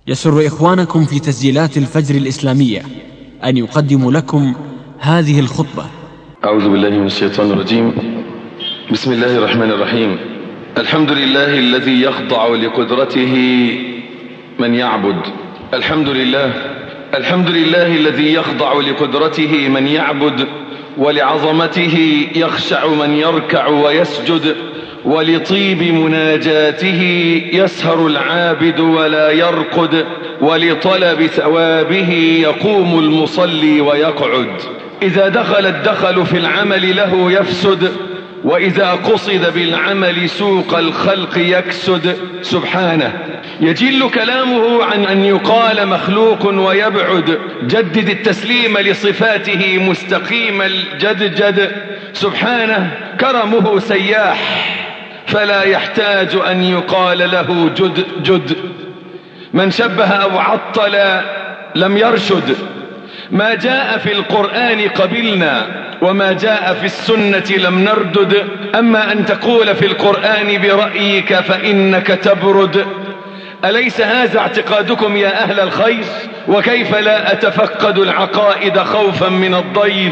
يسر إخوانكم في تسجيلات الفجر الإسلامية أن يقدم لكم هذه الخطبة. أعوذ بالله من الشيطان الرجيم. بسم الله الرحمن الرحيم. الحمد لله الذي يخضع لقدرته من يعبد. الحمد لله الذي يخضع لقدرته من يعبد، ولعظمته يخشع من يركع ويسجد، ولطيب مناجاته يسهر العابد ولا يرقد، ولطلب ثوابه يقوم المصلي ويقعد. إذا دخل الدخل في العمل له يفسد، وإذا قصد بالعمل سوق الخلق يكسد. سبحانه يجل كلامه عن أن يقال مخلوق ويبعد. جدد التسليم لصفاته مستقيم الجدجد. سبحانه كرمه سياح فلا يحتاج أن يقال له جد جد. من شبه أو عطل لم يرشد. ما جاء في القرآن قبلنا، وما جاء في السنة لم نردد. أما أن تقول في القرآن برأيك فإنك تبرد. أليس هذا اعتقادكم يا أهل الخير؟ وكيف لا أتفقد العقائد خوفا من الضير؟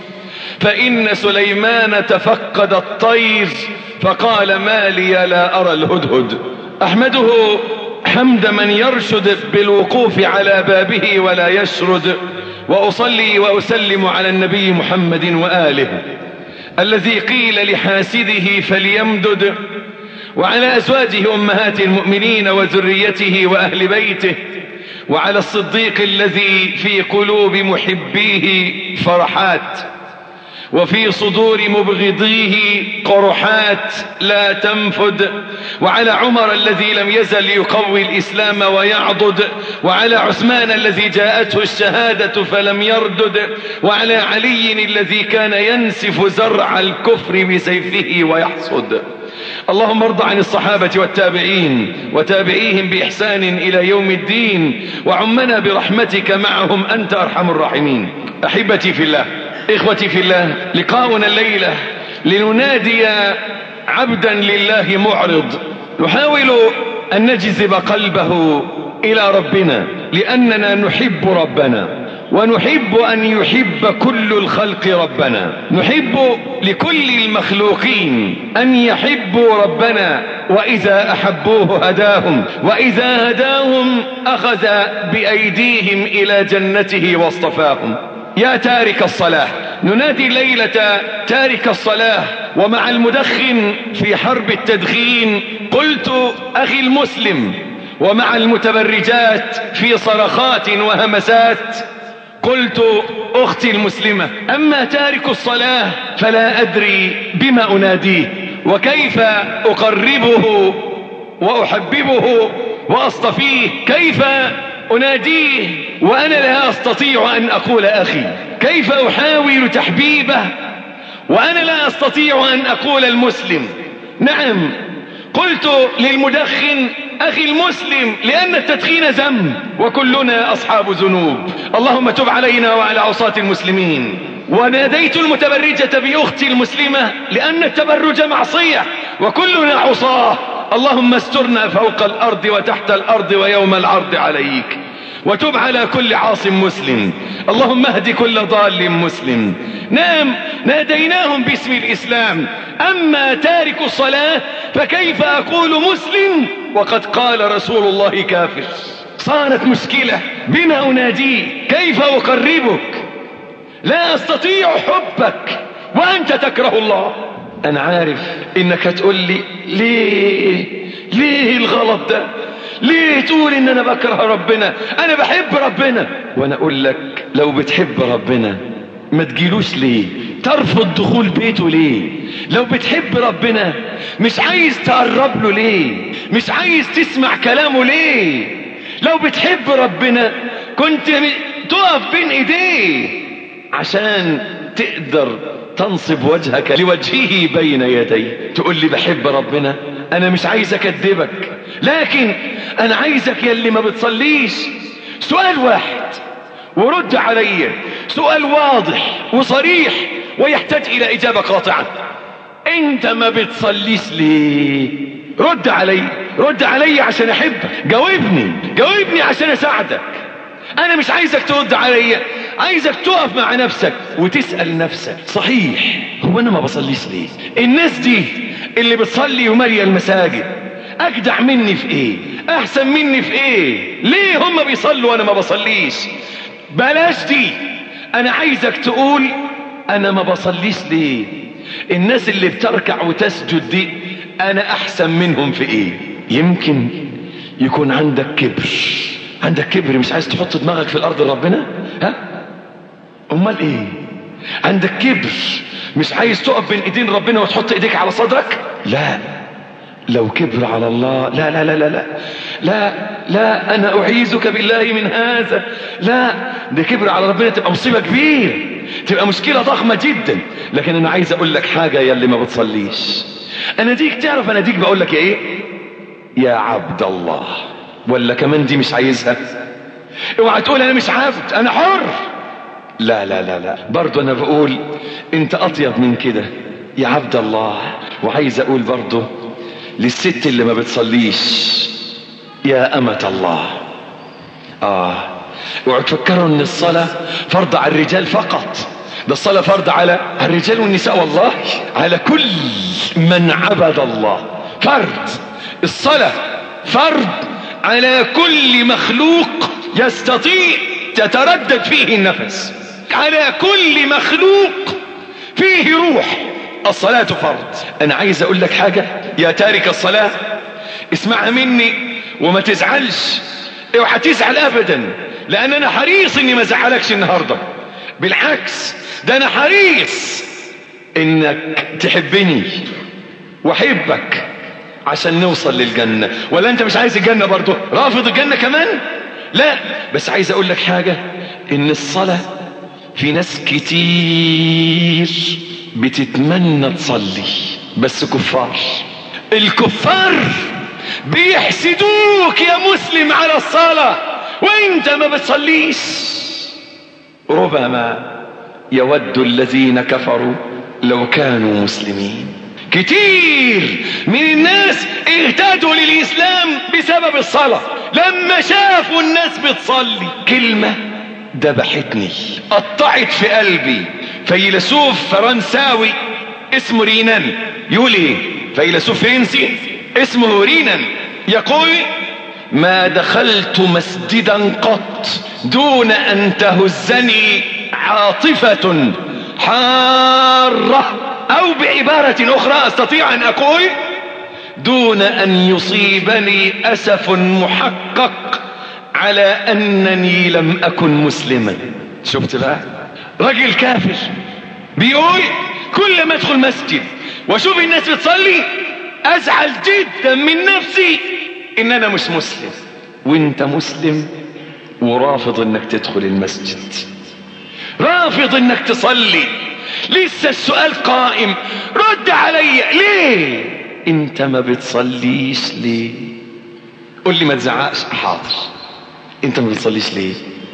فإن سليمان تفقد الطير فقال ما لي لا أرى الهدهد. أحمده حمد من يرشد بالوقوف على بابه ولا يشرد. وأصلي وأسلم على النبي محمد وآله الذي قيل لحاسده فليمدد، وعلى أزواجه أمهات المؤمنين وذريته وأهل بيته، وعلى الصديق الذي في قلوب محبيه فرحات، وفي صدور مبغضيه قرحات لا تنفد، وعلى عمر الذي لم يزل يقوي الإسلام ويعضد، وعلى عثمان الذي جاءته الشهادة فلم يردد، وعلى علي الذي كان ينسف زرع الكفر بسيفه ويحصد. اللهم ارض عن الصحابة والتابعين وتابعيهم بإحسان إلى يوم الدين، وعمنا برحمتك معهم أنت أرحم الراحمين. أحبتي في الله، إخوتي في الله، لقاؤنا الليلة لننادي عبدا لله معرض، نحاول أن نجذب قلبه إلى ربنا، لأننا نحب ربنا، ونحب أن يحب كل الخلق ربنا. نحب لكل المخلوقين أن يحبوا ربنا، وإذا أحبوه هداهم، وإذا هداهم أخذ بأيديهم إلى جنته واصطفاهم. يا تارك الصلاة، ننادي ليلة تارك الصلاة ومع المدخن في حرب التدخين. قلت أخي المسلم، ومع المتبرجات في صرخات وهمسات قلت أختي المسلمة. أما تارك الصلاة فلا أدري بما أناديه، وكيف أقربه وأحببه وأصطفيه. كيف أناديه وأنا لا أستطيع أن أقول أخي؟ كيف أحاول تحبيبه وأنا لا أستطيع أن أقول المسلم؟ نعم، قلت للمدخن أخي المسلم، لأن التدخين ذنب وكلنا أصحاب ذنوب، اللهم تب علينا وعلى عصاة المسلمين. وناديت المتبرجة بأختي المسلمة، لأن التبرج معصية وكلنا عصاه، اللهم استرنا فوق الأرض وتحت الأرض ويوم العرض عليك. وتب على كل عاص مسلم، اللهم اهد كل ضال مسلم. نعم، ناديناهم باسم الإسلام. أما تارك الصلاة فكيف أقول مسلم وقد قال رسول الله كافر؟ صارت مشكلة، بما أناديه؟ كيف أقربك؟ لا أستطيع حبك وأنت تكره الله. أنا عارف إنك تقول لي ليه الغلط ده؟ ليه تقول إن أنا بكره ربنا؟ أنا بحب ربنا. وأنا أقول لك لو بتحب ربنا ما تجيلوش ليه؟ ترفض دخول بيته ليه؟ لو بتحب ربنا مش عايز تقرب له ليه؟ مش عايز تسمع كلامه ليه؟ لو بتحب ربنا كنت تقف بين ايديه عشان تقدر تنصب وجهك لوجهه بين يديه. تقول لي بحب ربنا؟ انا مش عايز اكذبك، لكن انا عايزك يلي ما بتصليش سؤال واحد ورد علي، سؤال واضح وصريح ويحتاج الى اجابة قاطعة. انت ما بتصليش ليه؟ رد علي. رد علي عشان احبك، جاوبني عشان اساعدك. انا مش عايزك ترد علي، عايزك تقف مع نفسك وتسأل نفسك صحيح هو انا ما بصليش ليه؟ الناس دي اللي بتصلي وماليه المساجد اجدع مني في ايه؟ احسن مني في ايه؟ ليه هم بيصلوا وانا ما بصليش؟ بلاش دي. انا عايزك تقول انا ما بصليش ليه؟ الناس اللي بتركع وتسجد دي انا احسن منهم في ايه؟ يمكن يكون عندك كبر، مش عايز تحط دماغك في الارض ربنا. امال ايه؟ عندك كبر مش عايز تقف بين ايدين ربنا وتحط ايديك على صدرك. لا، لو كبر على الله لا لا لا لا لا لا لا، انا اعيذك بالله من هذا. لا، ده كبر على ربنا تبقى مصيبة كبيرة، تبقى مشكلة ضخمة جدا. لكن انا عايز اقول لك حاجة يا اللي ما بتصليش، انا ديك بقول لك ايه؟ يا عبد الله. ولا كمان دي مش عايزها؟ اوعى تقول انا مش عبد انا حر. لا لا لا لا، برضو انا بقول انت اطيب من كده يا عبد الله. وعايز اقول برضو للست اللي ما بتصليش يا امة الله. اوعوا تفكروا ان الصلاة فرض على الرجال فقط، ده الصلاة فرض على الرجال والنساء، والله على كل من عبد الله. فرض الصلاة فرض على كل مخلوق يستطيع تتردد فيه النفس، على كل مخلوق فيه روح. الصلاة فرض. انا عايز اقول لك حاجة يا تارك الصلاة، اسمعها مني وما تزعلش، اوعى تزعل ابدا، لان انا حريص اني ما ازعلكش النهاردة. بالعكس، ده انا حريص انك تحبني واحبك عشان نوصل للجنة. ولا انت مش عايز الجنة برضو؟ رافض الجنة كمان؟ لا، بس عايز اقول لك حاجة، ان الصلاة في ناس كتير بتتمنى تصلي بس كفار. الكفار بيحسدوك يا مسلم على الصلاة وانت ما بتصليش. ربما يود الذين كفروا لو كانوا مسلمين. كتير من الناس اهتدوا للإسلام بسبب الصلاة، لما شافوا الناس بتصلي. كلمة دبحتني، قطعت في قلبي. فيلسوف فرنساوي اسمه رينان يقول ايه؟ فيلسوف فرنسي اسمه رينان يقول: ما دخلت مسجدا قط دون ان تهزني عاطفة حارة، او بعبارة اخرى استطيع ان اقول دون ان يصيبني اسف محقق على انني لم اكن مسلما. شفت بقى؟ رجل كافر بيقول كل ما ادخل مسجد واشوف الناس بتصلي ازعل جدا من نفسي ان انا مش مسلم. وانت مسلم ورافض انك تدخل المسجد، رافض انك تصلي. لسه السؤال قائم، رد علي، ليه انت ما بتصليش؟ ليه؟ قل لي، ما تزعقش. حاضر، انت ما بتصليش ليه؟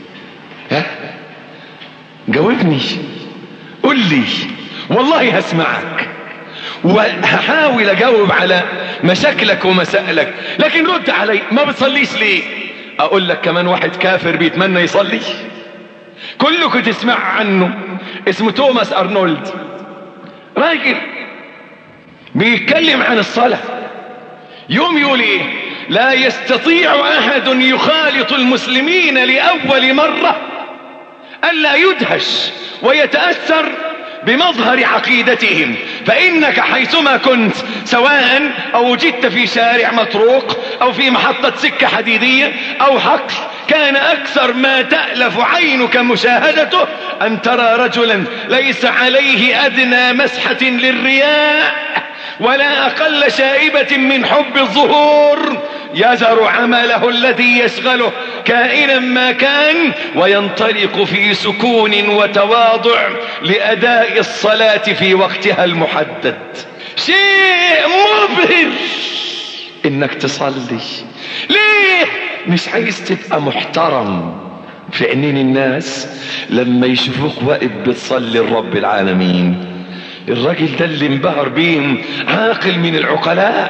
جاوبني، قل لي، والله هسمعك وهحاول اجاوب على مشاكلك ومسائلك، لكن رد علي، ما بتصليش ليه؟ اقول لك كمان واحد كافر بيتمنى يصلي، كلكم تسمع عنه، اسمه توماس ارنولد. راجل بيتكلم عن الصلاة، يوم يقول ايه؟ لا يستطيع احد يخالط المسلمين لاول مرة الا يدهش ويتأثر بمظهر عقيدتهم، فإنك حيثما كنت، سواء أو وجدت في شارع مطروق أو في محطة سكة حديدية أو حقل، كان أكثر ما تألف عينك مشاهدته أن ترى رجلا ليس عليه أدنى مسحة للرياء ولا أقل شائبة من حب الظهور، يذر عمله الذي يشغله كائنا ما كان وينطلق في سكون وتواضع لأداء الصلاة في وقتها المحدد. شيء مبهر انك تصلي. ليه؟ مش عايز تبقى محترم في عينين الناس لما يشوفوك واقف بتصلي لرب العالمين. الراجل ده اللي انبهر بيهم عاقل من العقلاء،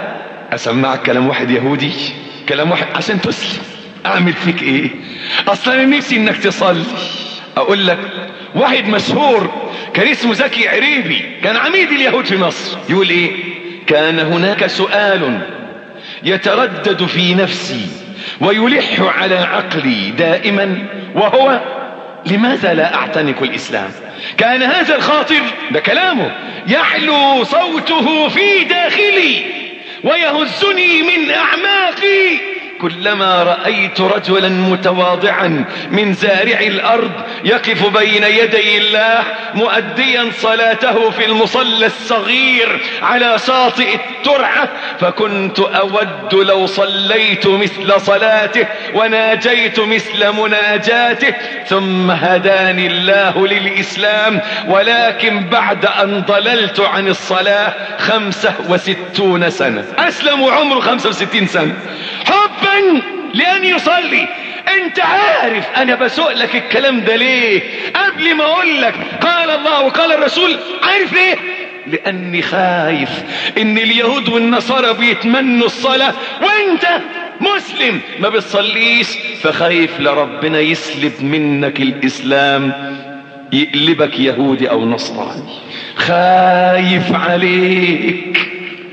اسمعك كلام واحد يهودي، كلام واحد عشان تسلم. اعمل فيك ايه؟ اصلا انا نفسي انك تصلي. اقول لك واحد مشهور كان اسمه زكي عريبي، كان عميد اليهود في مصر، يقول ايه؟ كان هناك سؤال يتردد في نفسي ويلح على عقلي دائما، وهو لماذا لا اعتنق الاسلام؟ كان هذا الخاطر، ده كلامه، يعلو صوته في داخلي ويهزني من اعماقي كلما رأيت رجلا متواضعا من زارع الأرض يقف بين يدي الله مؤديا صلاته في المصلى الصغير على شاطئ الترعة، فكنت أود لو صليت مثل صلاته وناجيت مثل مناجاته. ثم هداني الله للإسلام، ولكن بعد أن ضللت عن الصلاة 65 سنة. أسلم وعمره 65 سنة حبا لأن يصلي. انت عارف انا بسؤلك الكلام ده ليه قبل ما اقول لك قال الله وقال الرسول؟ عارف ليه؟ لاني خايف ان اليهود والنصارى بيتمنوا الصلاة وانت مسلم ما بتصليش، فخايف لربنا يسلب منك الاسلام، يقلبك يهودي او نصراني. خايف عليك،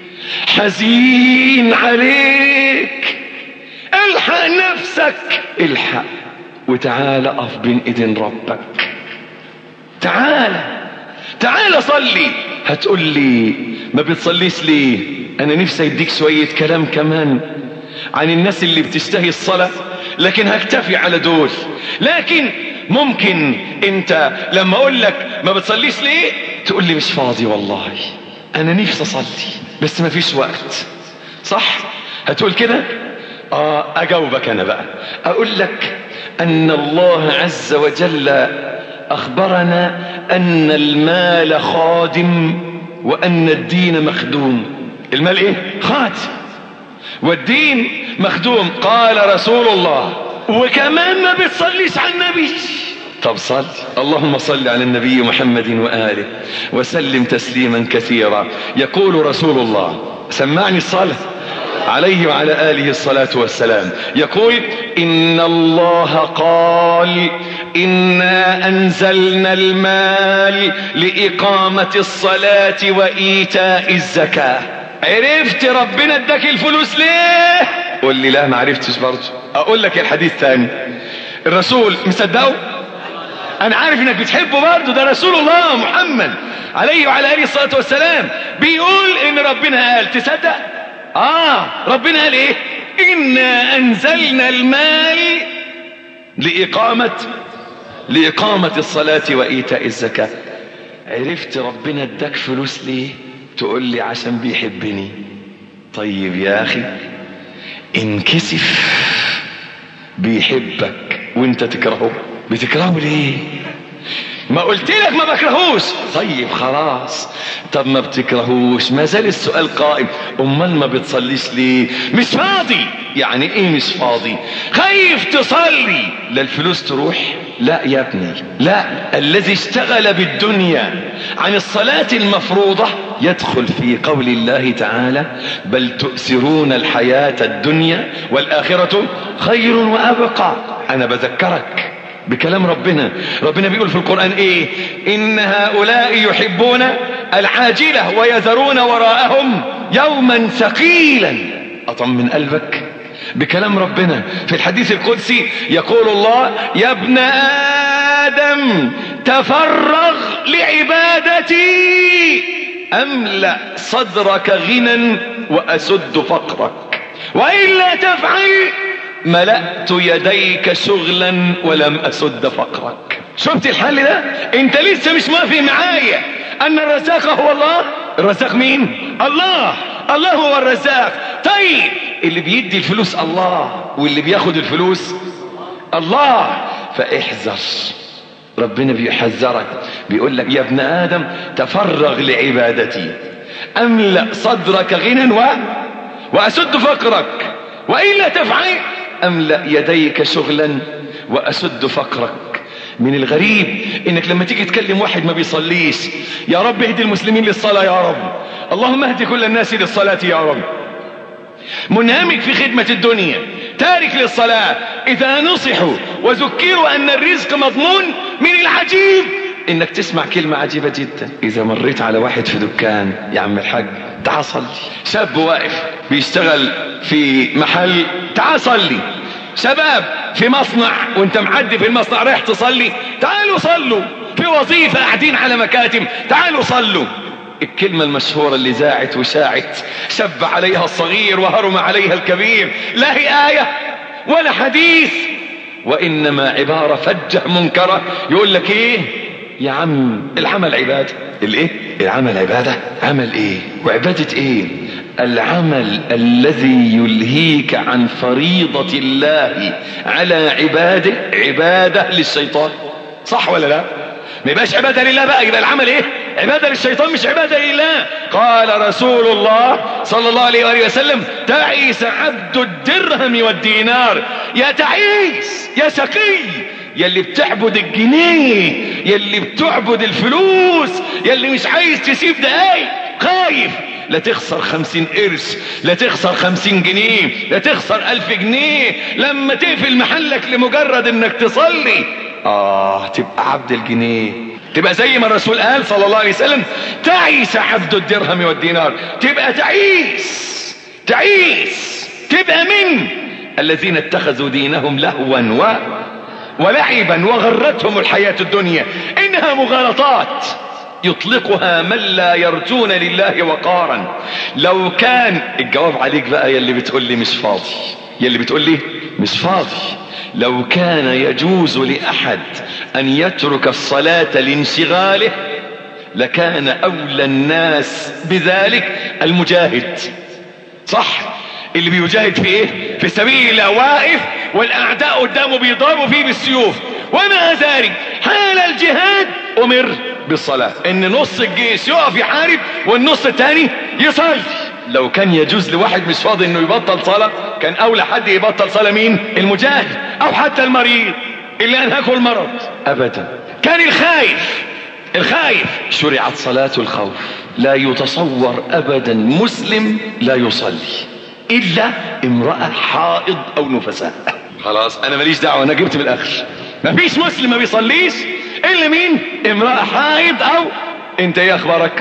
حزين عليك. الحق نفسك، الحق وتعال اقف بين ايدين ربك. تعال صلي. هتقول لي ما بتصليش ليه؟ انا نفسي اديك شوية كلام كمان عن الناس اللي بتشتهي الصلاة، لكن هكتفي على دول. لكن ممكن انت لما اقول لك ما بتصليش ليه تقول لي مش فاضي، والله انا نفسي اصلي بس ما فيش وقت، صح؟ هتقول كده؟ اجاوبك انا بقى، اقول لك ان الله عز وجل اخبرنا ان المال خادم وان الدين مخدوم. المال ايه؟ خادم والدين مخدوم. قال رسول الله. وكمان ما بتصليش على النبي. طب صل. اللهم صل على النبي محمد وآله وسلم تسليما كثيرا. يقول رسول الله، سمعني الصلاة عليه وعلى آله الصلاة والسلام، يقول إن الله قال إنا أنزلنا المال لإقامة الصلاة وإيتاء الزكاة. عرفت ربنا اداك الفلوس ليه؟ قول لي لا ما عرفتش برضه. أقول لك الحديث ثاني، الرسول مصدقه؟ أنا عارف إنك بتحبه برضه، ده رسول الله محمد عليه وعلى آله الصلاة والسلام بيقول إن ربنا قال. تصدق؟ ربنا قال ايه؟ إنا أنزلنا المال لإقامة الصلاة وإيتاء الزكاة. عرفت ربنا اداك فلوس ليه؟ تقول لي عشان بيحبني. طيب يا أخي انكسف، بيحبك وانت تكرهه. بتكرهه ليه؟ ما قلت لك ما بكرهوش. طيب خلاص، طب ما بتكرهوش، ما زال السؤال قائم. امال ما بتصليش ليه؟ مش فاضي. يعني ايه مش فاضي؟ خايف تصلي لا الفلوس تروح. لا يا ابني لا، الذي اشتغل بالدنيا عن الصلاة المفروضة يدخل في قول الله تعالى بل تؤثرون الحياة الدنيا والآخرة خير وأبقى. انا بذكرك بكلام ربنا بيقول في القرآن ايه؟ ان هؤلاء يحبون العاجلة ويذرون وراءهم يوما ثقيلا. اطمن قلبك بكلام ربنا. في الحديث القدسي يقول الله يا ابن آدم تفرغ لعبادتي املأ صدرك غنى واسد فقرك، وإلا تفعل ملأت يديك شغلا ولم أسد فقرك. شفت الحل ده؟ انت لسه مش موافق معايا ان الرزاق هو الله؟ الرزاق مين؟ الله هو الرزاق. طيب اللي بيدي الفلوس الله واللي بياخد الفلوس الله، فاحذر. ربنا بيحذرك بيقول لك يا ابن آدم تفرغ لعبادتي املأ صدرك غنى وأسد فقرك، وإلا تفعل أملأ يديك شغلا وأسد فقرك. من الغريب انك لما تيجي تكلم واحد ما بيصليش، يا رب اهدي المسلمين للصلاة يا رب، اللهم اهدي كل الناس للصلاة يا رب، منهمك في خدمة الدنيا، تارك للصلاة. إذا نصحوا وذكروا أن الرزق مضمون، من العجيب إنك تسمع كلمة عجيبة جدا. إذا مريت على واحد في دكان، يا عم الحاج تعال صلي. شاب واقف بيشتغل في محل، تعال صلي. شباب في مصنع وانت معدي في المصنع رايح تصلي، تعالوا صلوا. في وظيفة قاعدين على مكاتب، تعالوا صلوا. الكلمة المشهورة اللي زاعت وشاعت، شب عليها الصغير وهرم عليها الكبير، لا هي آية ولا حديث، وإنما عبارة فجة منكرة. يقول لك ايه يا عم؟ العمل عبادة. الايه؟ العمل عبادة. عمل ايه وعبادة ايه؟ العمل الذي يلهيك عن فريضة الله على عباده عبادة للشيطان. صح ولا لا؟ ما يبقاش عبادة لله بقى، يبقى العمل ايه؟ عبادة للشيطان مش عبادة لله. قال رسول الله صلى الله عليه وآله وسلم: تعيس عبد الدرهم والدينار. يا تعيس يا شقي، يلي بتعبد الجنيه، يلي بتعبد الفلوس، يلي مش عايز تسيب دقايق، خايف لا تخسر 50 قرش، لا تخسر 50 جنيه، لا تخسر 1000 جنيه لما تقفل محلك لمجرد انك تصلي. تبقى عبد الجنيه، تبقى زي ما الرسول قال صلى الله عليه وسلم: تعيس عبد الدرهم والدينار. تبقى تعيس، تبقى من الذين اتخذوا دينهم لهوا ولعبا وغرتهم الحياة الدنيا. انها مغالطات يطلقها من لا يرجون لله وقارا. لو كان الجواب عليك بقى يلي بتقول لي مش فاضي، يلي بتقول لي مش فاضي، لو كان يجوز لأحد أن يترك الصلاة لانشغاله لكان أولى الناس بذلك المجاهد. صح؟ اللي بيجاهد في ايه؟ في سبيل الله، واقف والأعداء قدامه بيضربوا فيه بالسيوف، ومع ذلك حال الجهاد أمر بالصلاة، ان نص الجيش يقف يحارب والنص الثاني يصلي. لو كان يجوز لواحد مش فاضي انه يبطل صلاة، كان اولى حد يبطل صلاة مين؟ المجاهد، او حتى المريض اللي انهكه المرض. ابدا. كان الخايف شرعت صلاة الخوف. لا يتصور ابدا مسلم لا يصلي الا امرأة حائض او نفساء. خلاص انا ماليش دعوة، انا جبت بالاخر. مفيش مسلم ما بيصليش الا مين؟ امرأة حائض او انت. ايه اخبارك؟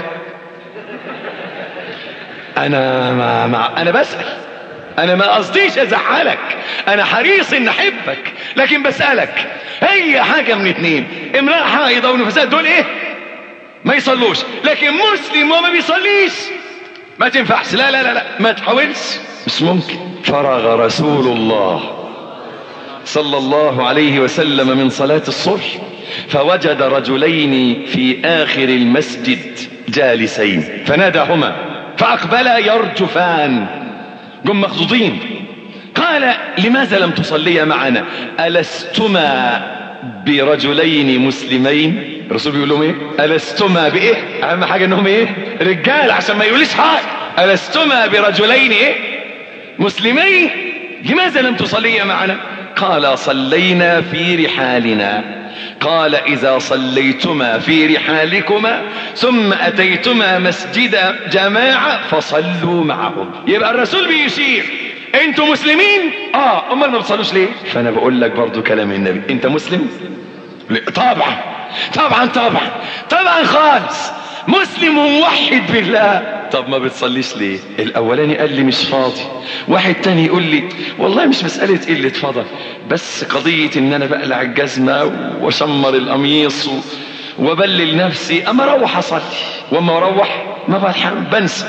انا بسأل، انا ما قصديش ازعلك، انا حريص ان احبك، لكن بسألك هي حاجة من اتنين: امرأة حائض او نفساء، دول ايه؟ ما يصلوش. لكن مسلم وما بيصليش ما تنفعش. لا لا لا لا، ما تحاولش، مش ممكن. فرغ رسول الله صلى الله عليه وسلم من صلاة الصبح فوجد رجلين في آخر المسجد جالسين فناداهما فأقبلا يرجفان، جم مخضوضين. قال: لماذا لم تصليا معنا؟ ألستما برجلين مسلمين؟ الرسول بيقول لهم ايه؟ ألستما بإيه؟ أهم حاجة انهم ايه؟ رجال، عشان ما يقوليش حاجة. ألستما برجلين ايه؟ مسلمين، لماذا لم تصليا معنا؟ قال: صلينا في رحالنا. قال: إذا صليتما في رحالكما ثم أتيتما مسجد جماعة فصلوا معهم. يبقى الرسول بيشير: انتوا مسلمين؟ امال ما بتصلوش ليه؟ فانا بقول لك برضو كلام النبي: انت مسلم؟ طبعا طبعا طبعا طبعا خالص، مسلم وموحد بالله. طب ما بتصليش ليه؟ الاولاني قال لي مش فاضي، واحد تاني يقول لي والله مش مسألة قلة فضل، بس قضية ان انا بقلع الجزمة واشمر القميص وبلل نفسي، اما اروح اصلي، واما اروح ما بلحق،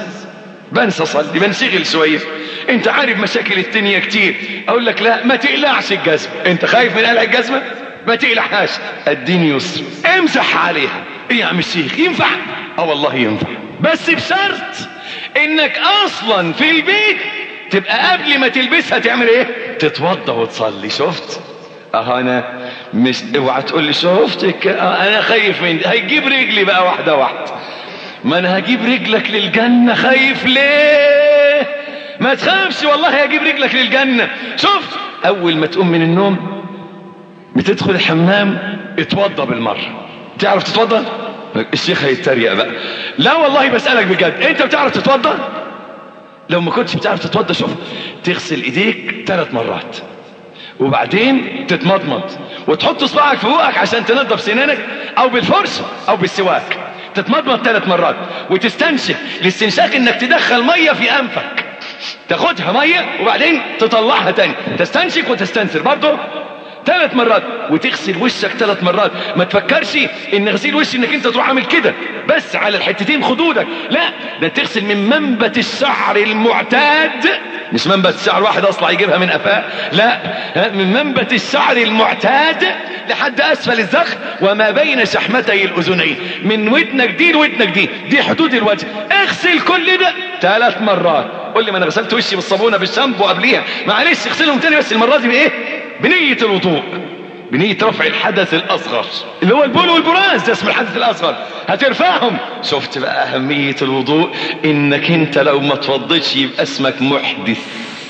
بنسى اصلي، بنشغل شوية. انت عارف مشاكل الدنيا كتير. اقول لك لا، ما تقلعش الجزمة. انت خايف من قلع الجزمة؟ ما تقلعهاش، الدين يسر، امسح عليها. ايه يا عم الشيخ، ينفع؟ والله ينفع، بس بشرط انك اصلا في البيت تبقى قبل ما تلبسها تعمل ايه؟ تتوضى وتصلي. شفت؟ انا مش، اوعى تقول لي شفتك، انا خايف من هيجيب رجلي بقى واحدة واحدة. ما انا هجيب رجلك للجنة، خايف ليه؟ ما تخافش والله هجيب رجلك للجنة. شفت؟ اول ما تقوم من النوم بتدخل الحمام، اتوضى بالمرة. تعرف تتوضى؟ الشيخ هيتريق بقى. لا والله بسألك بجد، انت بتعرف تتوضى؟ لو ما كنتش بتعرف تتوضى شوف، تغسل ايديك 3 مرات وبعدين تتمضمض وتحط صباعك في بوقك عشان تنظف سنانك، او بالفرشة او بالسواك. تتمضمض 3 مرات وتستنشق. الاستنشاق انك تدخل مية في انفك، تاخدها مية وبعدين تطلعها تاني، تستنشق وتستنثر برضه 3 مرات. وتغسل وشك 3 مرات. ما تفكرش ان غسيل وش انك انت تروح عامل كده بس على الحتتين خدودك، لا، ده تغسل من منبت الشعر المعتاد، مش منبت الشعر واحد اصلا يجيبها من قفاه، لا، من منبت الشعر المعتاد لحد اسفل الذخر وما بين شحمتي الاذنين، من ودنك دي لودنك دي حدود الوجه. اغسل كل ده 3 مرات. قول لي ما انا غسلت وشي بالصابونه بالشامبو قبليها، معلش اغسلهم تاني بس المره دي بايه؟ بنية الوضوء، بنية رفع الحدث الاصغر اللي هو البول والبراز، ده اسم الحدث الاصغر، هترفعهم. شفت بقى اهمية الوضوء؟ انك انت لو ما توضيتش يبقى اسمك محدث.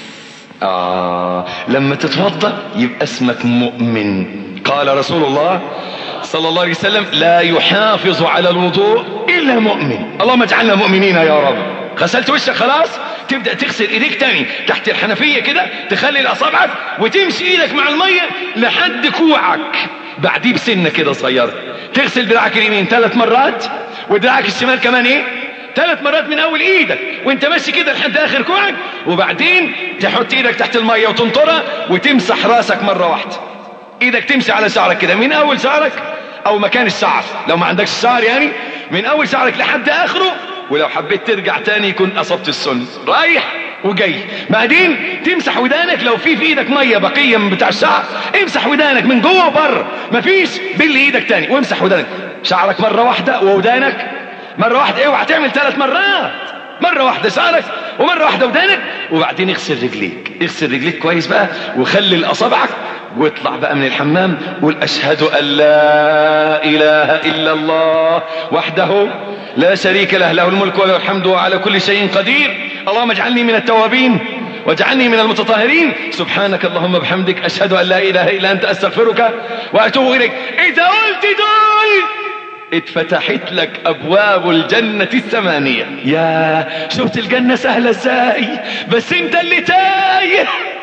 لما تتوضى يبقى اسمك مؤمن. قال رسول الله صلى الله عليه وسلم لا يحافظ على الوضوء الا مؤمن. اللهم اجعلنا مؤمنين يا رب. غسلت وشك خلاص، تبدأ تغسل ايديك تاني تحت الحنفية كده، تخلي الاصابعك وتمشي ايدك مع المية لحد كوعك، بعديه بسنة كده صغيرة. تغسل دراعك اليمين 3 مرات ودراعك الشمال كمان 3 مرات من اول ايدك وانت ماشي كده لحد اخر كوعك، وبعدين تحط ايدك تحت المية وتنطرها وتمسح راسك مرة واحدة. ايدك تمشي على شعرك كده من اول شعرك او مكان الشعر لو ما عندكش شعر، يعني من اول شعرك لحد اخره، ولو حبيت ترجع تاني يكون اصبت السنة، رايح وجاي. بعدين تمسح ودانك لو في ايدك مية بقية من بتاع الشعر، امسح ودانك من جوه وبره، مفيش بل ايدك تاني وامسح ودانك. شعرك مرة واحدة وودانك مرة واحدة. اوعى تعمل 3 مرات، مرة واحدة شعرك ومرة واحدة ودانك. وبعدين اغسل رجليك، اغسل رجليك كويس بقى وخلي اصابعك، واطلع بقى من الحمام قول اشهد ان لا اله الا الله وحده لا شريك له، له الملك وله الحمد وعلى كل شيء قدير، اللهم اجعلني من التوابين واجعلني من المتطهرين، سبحانك اللهم بحمدك اشهد ان لا اله الا انت استغفرك واتوب اليك. اذا قلت دول اتفتحت لك ابواب الجنة 8. يا شفت الجنة سهلة ازاي، بس انت اللي تايه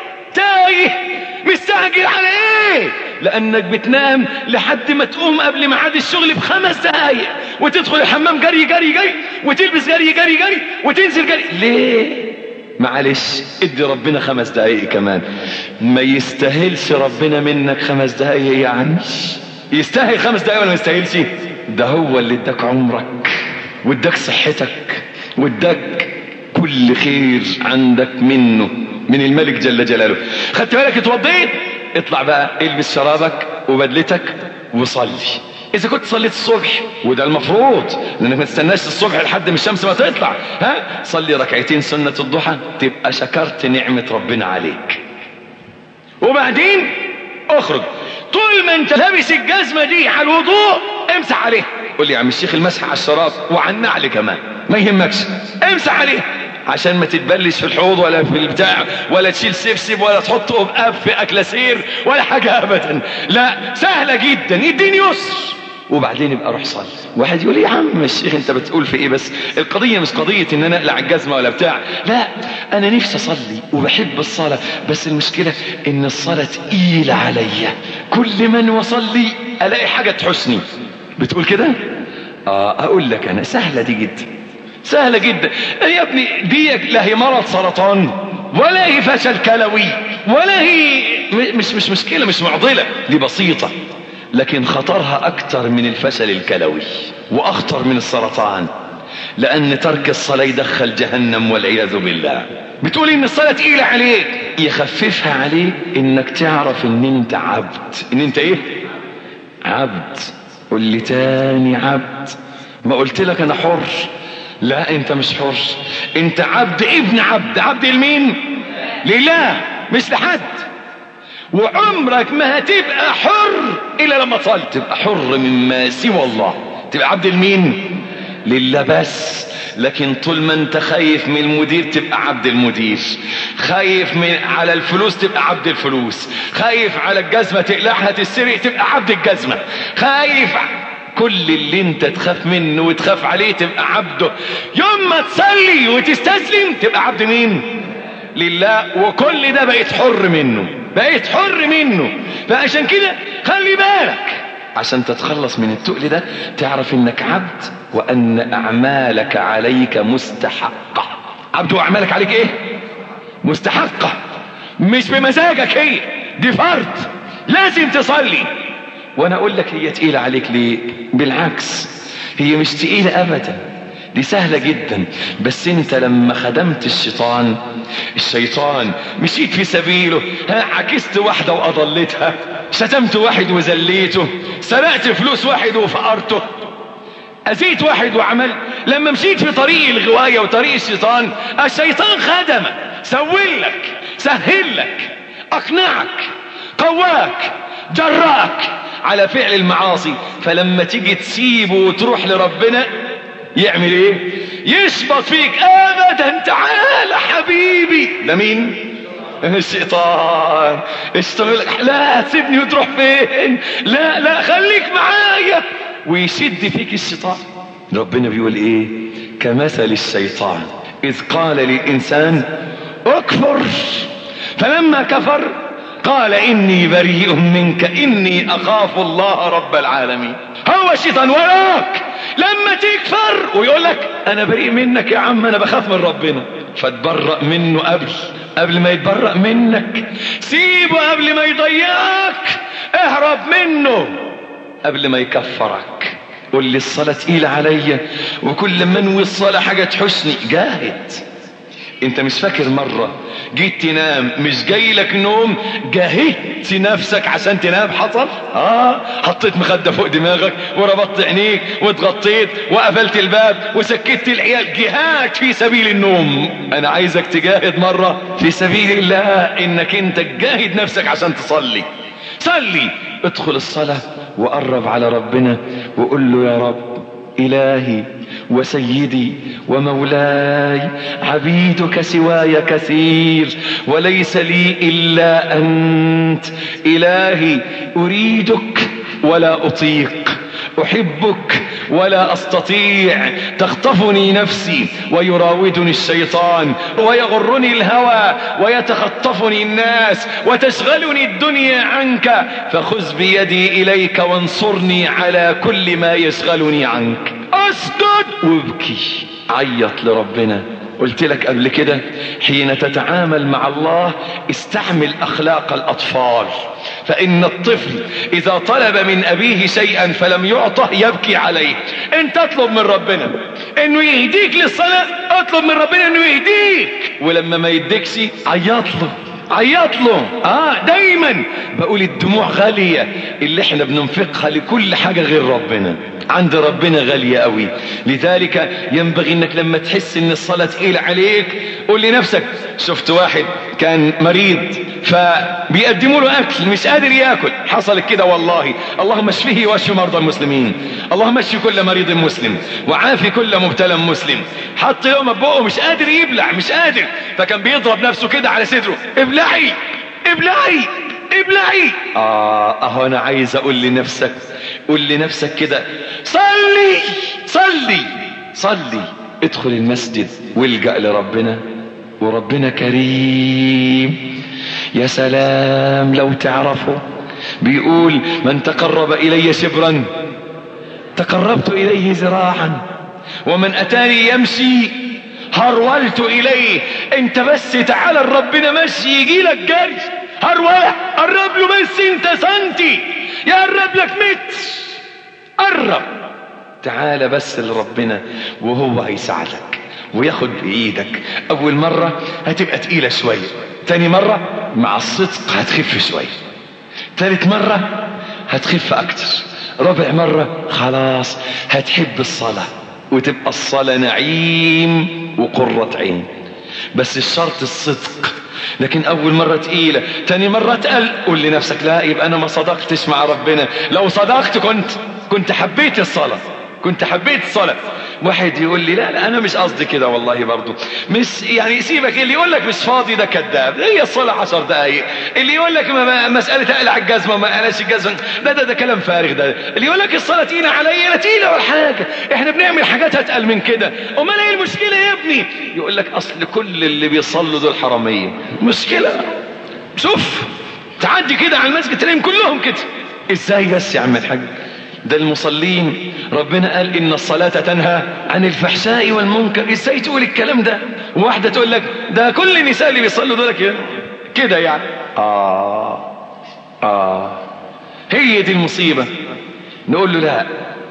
مستعجل على ايه؟ لانك بتنام لحد ما تقوم قبل ميعاد الشغل ب5 دقايق وتدخل الحمام جري جري جري وتلبس جري جري جري وتنزل جري. ليه؟ معلش ادي ربنا 5 دقايق كمان. ما يستاهلش ربنا منك 5 دقايق يعني؟ يستاهل 5 دقايق ولا ما يستاهلش؟ ده هو اللي اداك عمرك واداك صحتك واداك كل خير عندك منه من الملك جل جلاله. خدت بالك؟ اتوضيت، اطلع بقى البس شرابك وبدلتك وصلي. اذا كنت صليت الصبح وده المفروض لانك ما تستناش الصبح لحد ما الشمس ما تطلع، صلي 2 ركعتين سنة الضحى تبقى شكرت نعمة ربنا عليك. وبعدين اخرج، طول ما انت لابس الجزمة دي على الوضوء امسح عليها. قول لي يا عم الشيخ المسح على الشراب وعلى النعل كمان ما يهمكش، امسح عليها عشان ما تتبلش في الحوض ولا في البتاع ولا تشيل سبسب ولا تحط قبقاب في اكلاسير ولا حاجة ابدا. لا، سهلة جدا، يديني يسر. وبعدين يبقى روح صلي. واحد يقول لي يا عم الشيخ انت بتقول في ايه؟ بس القضية مش قضية ان انا اقلع الجزمة ولا بتاع، لا، انا نفسي اصلي وبحب الصلاة، بس المشكلة ان الصلاة تقيلة عليا، كل من وصلي الاقي حاجة تحسني. بتقول كده؟ اقول لك انا سهلة دي جدا، سهلة جدا يا ابني. دي لا هي مرض سرطان ولا هي فشل كلوي ولا هي مش مشكلة، مش معضلة، دي بسيطة، لكن خطرها اكتر من الفشل الكلوي واخطر من السرطان، لان ترك الصلاة يدخل جهنم والعياذ بالله. بتقول ان الصلاة تقيلة عليك، يخففها عليك انك تعرف ان انت عبد. ان انت ايه؟ عبد. قل لي تاني عبد. ما قلت لك انا حر؟ لا، انت مش حر، انت عبد ابن عبد. عبد لمين؟ لله، مش لحد. وعمرك ما هتبقى حر الا لما تصلي. تبقى حر مما سوى الله، تبقى عبد لمين؟ لله بس. لكن طول ما انت خايف من المدير تبقى عبد المدير، خايف على الفلوس تبقى عبد الفلوس، خايف على الجزمة تقلعها تسرق تبقى عبد الجزمة، خايف كل اللي انت تخاف منه وتخاف عليه تبقى عبده. يوم ما تصلي وتستسلم تبقى عبد مين؟ لله. وكل ده بقيت حر منه، بقيت حر منه. فعشان كده خلي بالك عشان تتخلص من التقل ده، تعرف انك عبد وان اعمالك عليك مستحقة. عبد واعمالك عليك ايه؟ مستحقة، مش بمزاجك، هي دي فرض لازم تصلي. وانا اقول لك هي تقيلة عليك ليه؟ بالعكس هي مش تقيلة ابدا، دي سهلة جدا. بس انت لما خدمت الشيطان مشيت في سبيله، عكست واحدة واضلتها، شتمت واحد وذليته، سرقت فلوس واحد وفقرته، أذيت واحد وعمل. لما مشيت في طريق الغواية وطريق الشيطان خدمك، سولك، سهلك، أقنعك، قواك، جرأك على فعل المعاصي. فلما تيجي تسيبه وتروح لربنا يعمل ايه؟ يشبط فيك ابدا. تعال حبيبي. ده مين؟ الشيطان. يقول لك لا تسيبني وتروح فين، لا خليك معايا، ويشد فيك الشيطان. ربنا بيقول ايه؟ كمثل الشيطان اذ قال للانسان اكفر فلما كفر قال اني بريء منك اني اخاف الله رب العالمين. هو الشيطان وراك لما تكفر ويقول لك انا بريء منك يا عم، انا بخاف من ربنا، فتبرأ منه قبل ما يتبرأ منك. سيبه قبل ما يضيعك، اهرب منه قبل ما يكفرك. قول لي الصلاة تقيلة عليا وكل ما انوي الصلاة حاجة تحسني، جاهد. انت مش فاكر مرة جيت تنام مش جاي لك نوم، جاهدت نفسك عشان تنام؟ حصل؟ حطيت مخدة فوق دماغك وربطت عينيك واتغطيت وقفلت الباب وسكت العيال. جهاد في سبيل النوم. انا عايزك تجاهد مرة في سبيل الله، انك انت تجاهد نفسك عشان تصلي. صلي، ادخل الصلاة وقرب على ربنا وقول له يا رب إلهي وسيدي ومولاي، عبيدك سواي كثير وليس لي إلا أنت. إلهي أريدك ولا أطيق، أحبك ولا أستطيع، تخطفني نفسي ويراودني الشيطان ويغرني الهوى ويتخطفني الناس وتشغلني الدنيا عنك، فخذ بيدي إليك وانصرني على كل ما يشغلني عنك. أسجد وابكي، عيط لربنا. قلت لك قبل كده حين تتعامل مع الله استعمل أخلاق الأطفال، فإن الطفل إذا طلب من أبيه شيئا فلم يعطه يبكي عليه. انت اطلب من ربنا انه يهديك للصلاة، اطلب من ربنا انه يهديك، ولما ما يديكش عيط له. دايما بقول الدموع غالية، اللي احنا بننفقها لكل حاجة غير ربنا عند ربنا غالية قوي. لذلك ينبغي انك لما تحس ان الصلاة تقيلة عليك قول لنفسك، شفت واحد كان مريض فبيقدموا له اكل مش قادر ياكل، حصلت كده والله، اللهم اشفيه واشف مرضى المسلمين، اللهم اشف كل مريض مسلم وعافي كل مبتلى مسلم. حط لقمة بقه مش قادر يبلع، مش قادر، فكان بيضرب نفسه كده على صدره، ابلعي ابلعي ابلعي. اهو انا عايز اقول لنفسك، قول لنفسك كده، صلي صلي صلي. ادخل المسجد والجأ لربنا، وربنا كريم. يا سلام لو تعرفه، بيقول من تقرب الي شبرا تقربت اليه ذراعا، ومن اتاني يمشي هرولت اليه. انت بس تعالى لربنا مشي يجي لك جري، هرولة، قرب له بس انت سنتي، يقرب لك متر، قرب، تعالى بس لربنا وهو هيساعدك وياخد بايدك. اول مرة هتبقى تقيلة شوية، تاني مرة مع الصدق هتخف شوية، تالت مرة هتخف اكتر، رابع مرة خلاص هتحب الصلاة وتبقى الصلاة نعيم وقرة عين. بس الشرط الصدق. لكن اول مرة تقيلة، تاني مرة تقل، قول لنفسك لا يبقى انا ما صدقتش مع ربنا. لو صدقت كنت حبيت الصلاة، كنت حبيت الصلاة. واحد يقول لي لا انا مش قصدي كده والله برضو، مش يعني سيبك. اللي يقول لك مش فاضي ده كذاب، هي الصلاة 10 دقايق. اللي يقول لك مسألة اقلع الجزمة وما اقلعش الجزمة ده كلام فارغ. ده اللي يقول لك الصلاة تقيلة عليا، لا تقيلة ولا حاجة، احنا بنعمل حاجات اتقل من كده. امال ايه المشكلة يا ابني؟ يقول لك اصل كل اللي بيصلوا دول حرامية. مشكلة. شوف تعدي كده على المسجد تلاقيهم كلهم كده. ازاي بس يا عم الحاج؟ ده المصلين ربنا قال ان الصلاة تنهى عن الفحشاء والمنكر. ازاي تقول الكلام ده؟ واحدة تقول لك ده كل النساء اللي بيصلوا دول كده يعني. هي دي المصيبة. نقول له لا،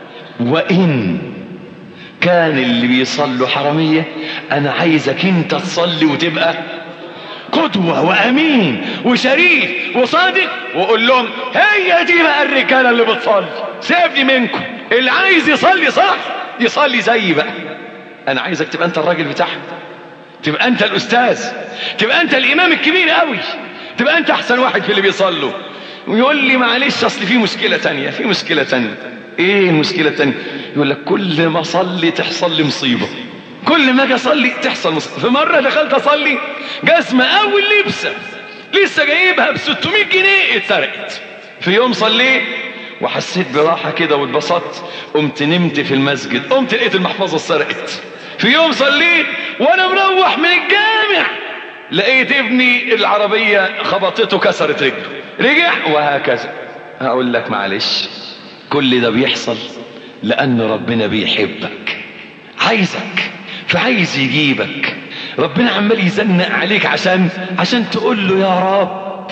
وإن كان اللي بيصلوا حرامية أنا عايزك انت تصلي وتبقى قدوة وأمين وشريف وصادق، وقول لهم هي دي بقى الرجالة اللي بتصلي. سيبني منكم، اللي عايز يصلي صح يصلي زي بقى. أنا عايزك تبقى أنت الراجل بتاعهم، تبقى أنت الأستاذ، تبقى أنت الإمام الكبير قوي، تبقى أنت أحسن واحد في اللي بيصلوا. ويقول لي معلش أصل في مشكلة تانية. في مشكلة تانية. إيه المشكلة التانية؟ يقول لك كل ما أصلي تحصل لي مصيبة، كل ما اجي اصلي تحصل مصيبة. في مرة دخلت اصلي جزمة اول لبسة لسه جايبها ب600 جنيه اتسرقت. في يوم صليت وحسيت براحة كده واتبسطت، قمت نمت في المسجد، قمت لقيت المحفظة اتسرقت. في يوم صليت وانا مروح من الجامع لقيت ابني العربية خبطته كسرت رجله، رجع وهكذا. هقول لك معلش، كل ده بيحصل لأن ربنا بيحبك، عايزك، فعايز يجيبك. ربنا عمال يزنق عليك عشان تقول له يا رب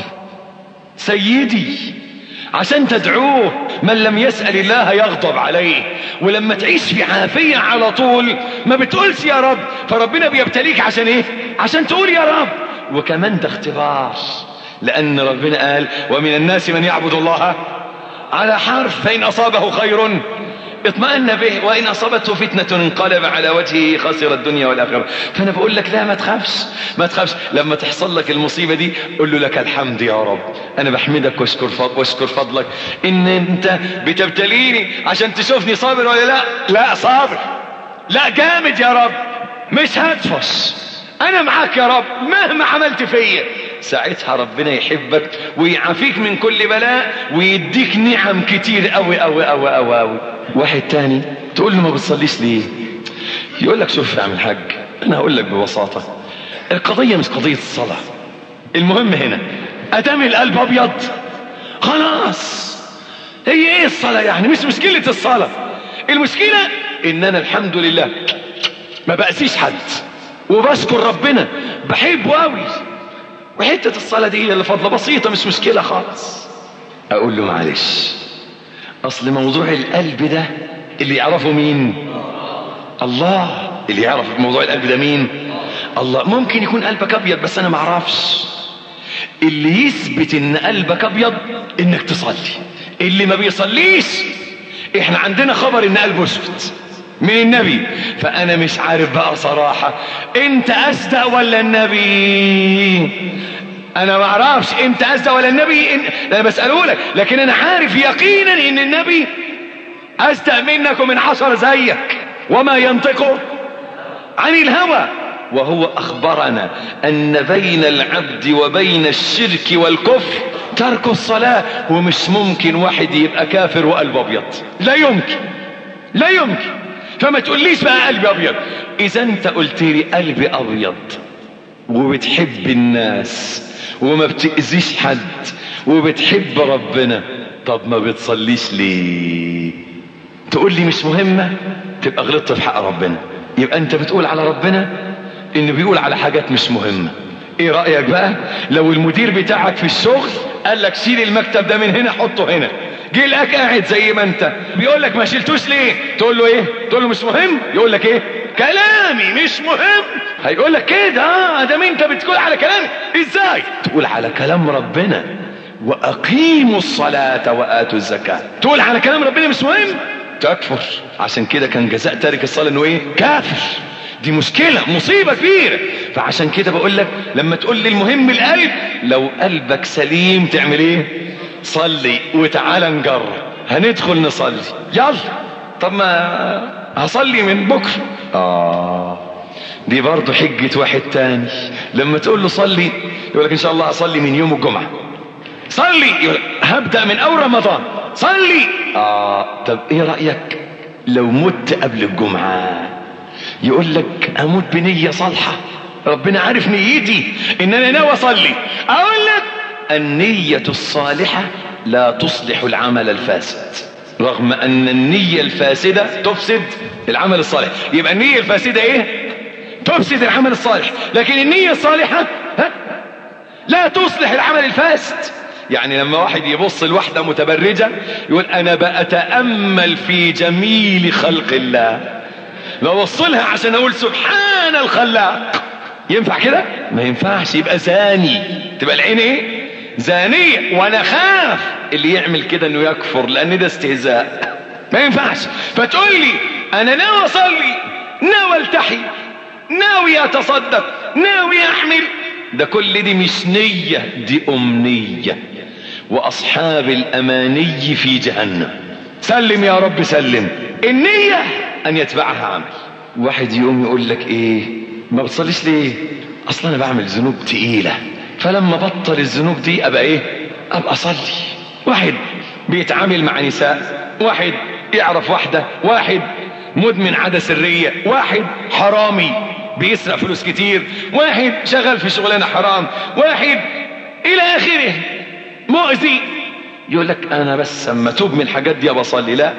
سيدي، عشان تدعوه. من لم يسأل الله يغضب عليه. ولما تعيش في عافية على طول ما بتقولش يا رب، فربنا بيبتليك عشان ايه؟ عشان تقول يا رب. وكمان ده اختبار، لأن ربنا قال ومن الناس من يعبد الله على حرف، فإن أصابه خير اطمأن به وإن أصابته فتنة انقلب على وجهه خسر الدنيا والآخرة. فأنا بقول لك لا، ما تخافش. لما تحصل لك المصيبة دي قل له لك الحمد يا رب، أنا بحمدك واشكر فضلك إن أنت بتبتليني عشان تشوفني صابر ولا لا صابر، لا جامد يا رب، مش هتفش، أنا معاك يا رب مهما عملت فيا. ساعتها ربنا يحبك ويعافيك من كل بلاء ويديك نعم كتير قوي قوي قوي قوي قوي. واحد تاني تقول له ما بتصليش ليه؟ يقول لك شوف يا عم الحاج، انا هقول لك ببساطة، القضية مش قضية الصلاة. المهم هنا ادام القلب ابيض خلاص. هي ايه الصلاة يعني؟ مش مشكلة الصلاة، المشكلة ان انا الحمد لله ما بأسيش حد وبشكر ربنا بحبه قوي، وحتة الصلاة دي هي اللي فضلة بسيطة مش مشكلة خالص. اقول له معلش، اصل موضوع القلب ده اللي يعرفه مين؟ الله. اللي يعرف موضوع القلب ده مين؟ الله. ممكن يكون قلبك ابيض بس انا معرفش. اللي يثبت ان قلبك ابيض انك تصلي. اللي ما بيصليش احنا عندنا خبر ان قلبه اسود من النبي، فانا مش عارف بقى صراحة انت اصدق ولا النبي؟ انا ما اعرفش انت اصدق ولا النبي، انا بسأله لك، لكن انا عارف يقينا ان النبي اصدق منك ومن 10 زيك، وما ينطق عن الهوى، وهو اخبرنا ان بين العبد وبين الشرك والكفر ترك الصلاة. ومش ممكن واحد يبقى كافر وقلبه ابيض، لا يمكن. فما تقوليش بقى قلبي ابيض. اذا انت قلت لي قلبي ابيض وبتحب الناس وما بتأذيش حد وبتحب ربنا، طب ما بتصليش ليه؟ تقول لي مش مهمة، تبقى غلطت في حق ربنا. يبقى انت بتقول على ربنا انه بيقول على حاجات مش مهمة. ايه رأيك بقى لو المدير بتاعك في الشغل قال لك شيل المكتب ده من هنا حطه هنا، جه لك قاعد زي ما انت بيقول لك ما شلتوش ليه؟ تقول له ايه؟ تقول له مش مهم. يقول لك ايه؟ كلامي مش مهم. هيقول لك كده ده انت بتقول على كلامي. ازاي تقول على كلام ربنا واقيموا الصلاة واتوا الزكاة تقول على كلام ربنا مش مهم؟ تكفر. عشان كده كان جزاء تارك الصلاة انه ايه؟ كافر. دي مشكلة، مصيبة كبيرة. فعشان كده بقول لك لما تقول لي المهم القلب، لو قلبك سليم تعمل ايه؟ صلي. وتعالى نجرب، هندخل نصلي يلا. طب ما هصلي من بكرة. دي برضو حجة واحد تاني، لما تقول له صلي يقول لك ان شاء الله هصلي من يوم الجمعة. صلي يقول هبدأ من اول رمضان. صلي. طب ايه رأيك لو مت قبل الجمعة؟ يقول لك اموت بنية صالحة، ربنا عارف نيتي ان انا ناوي اصلي. اقول لك النية الصالحة لا تصلح العمل الفاسد، رغم ان النية الفاسدة تفسد العمل الصالح. يبقى النية الفاسدة ايه؟ تفسد العمل الصالح. لكن النية الصالحة لا تصلح العمل الفاسد. يعني لما واحد يبص لواحدة متبرجة يقول انا بأتأمل في جميل خلق الله، ببص لها عشان اقول سبحان الخلاق. ينفع كده؟ ما ينفعش، يبقى زاني، تبقى العين ايه؟ زانية. وانا خاف اللي يعمل كده انه يكفر، لان ده استهزاء، ما ينفعش. فتقول لي انا ناوي اصلي، ناوي التحي، ناوي اتصدق، ناوي احمل، ده كل دي مش نية، دي امنية. واصحاب الاماني في جهنم. سلم يا رب سلم. النية ان يتبعها عمل. واحد يقوم يقول لك ايه ما بتصليش ليه؟ اصلا انا بعمل ذنوب تقيلة، فلما بطل الذنوب دي ابقى ايه؟ ابقى اصلي. واحد بيتعامل مع نساء، واحد يعرف واحدة، واحد مدمن عادة سرية، واحد حرامي بيسرق فلوس كتير، واحد شغال في شغلانة حرام، واحد الى اخره مؤذي. يقول لك انا بس اما توب من الحاجات دي بصلي. لا،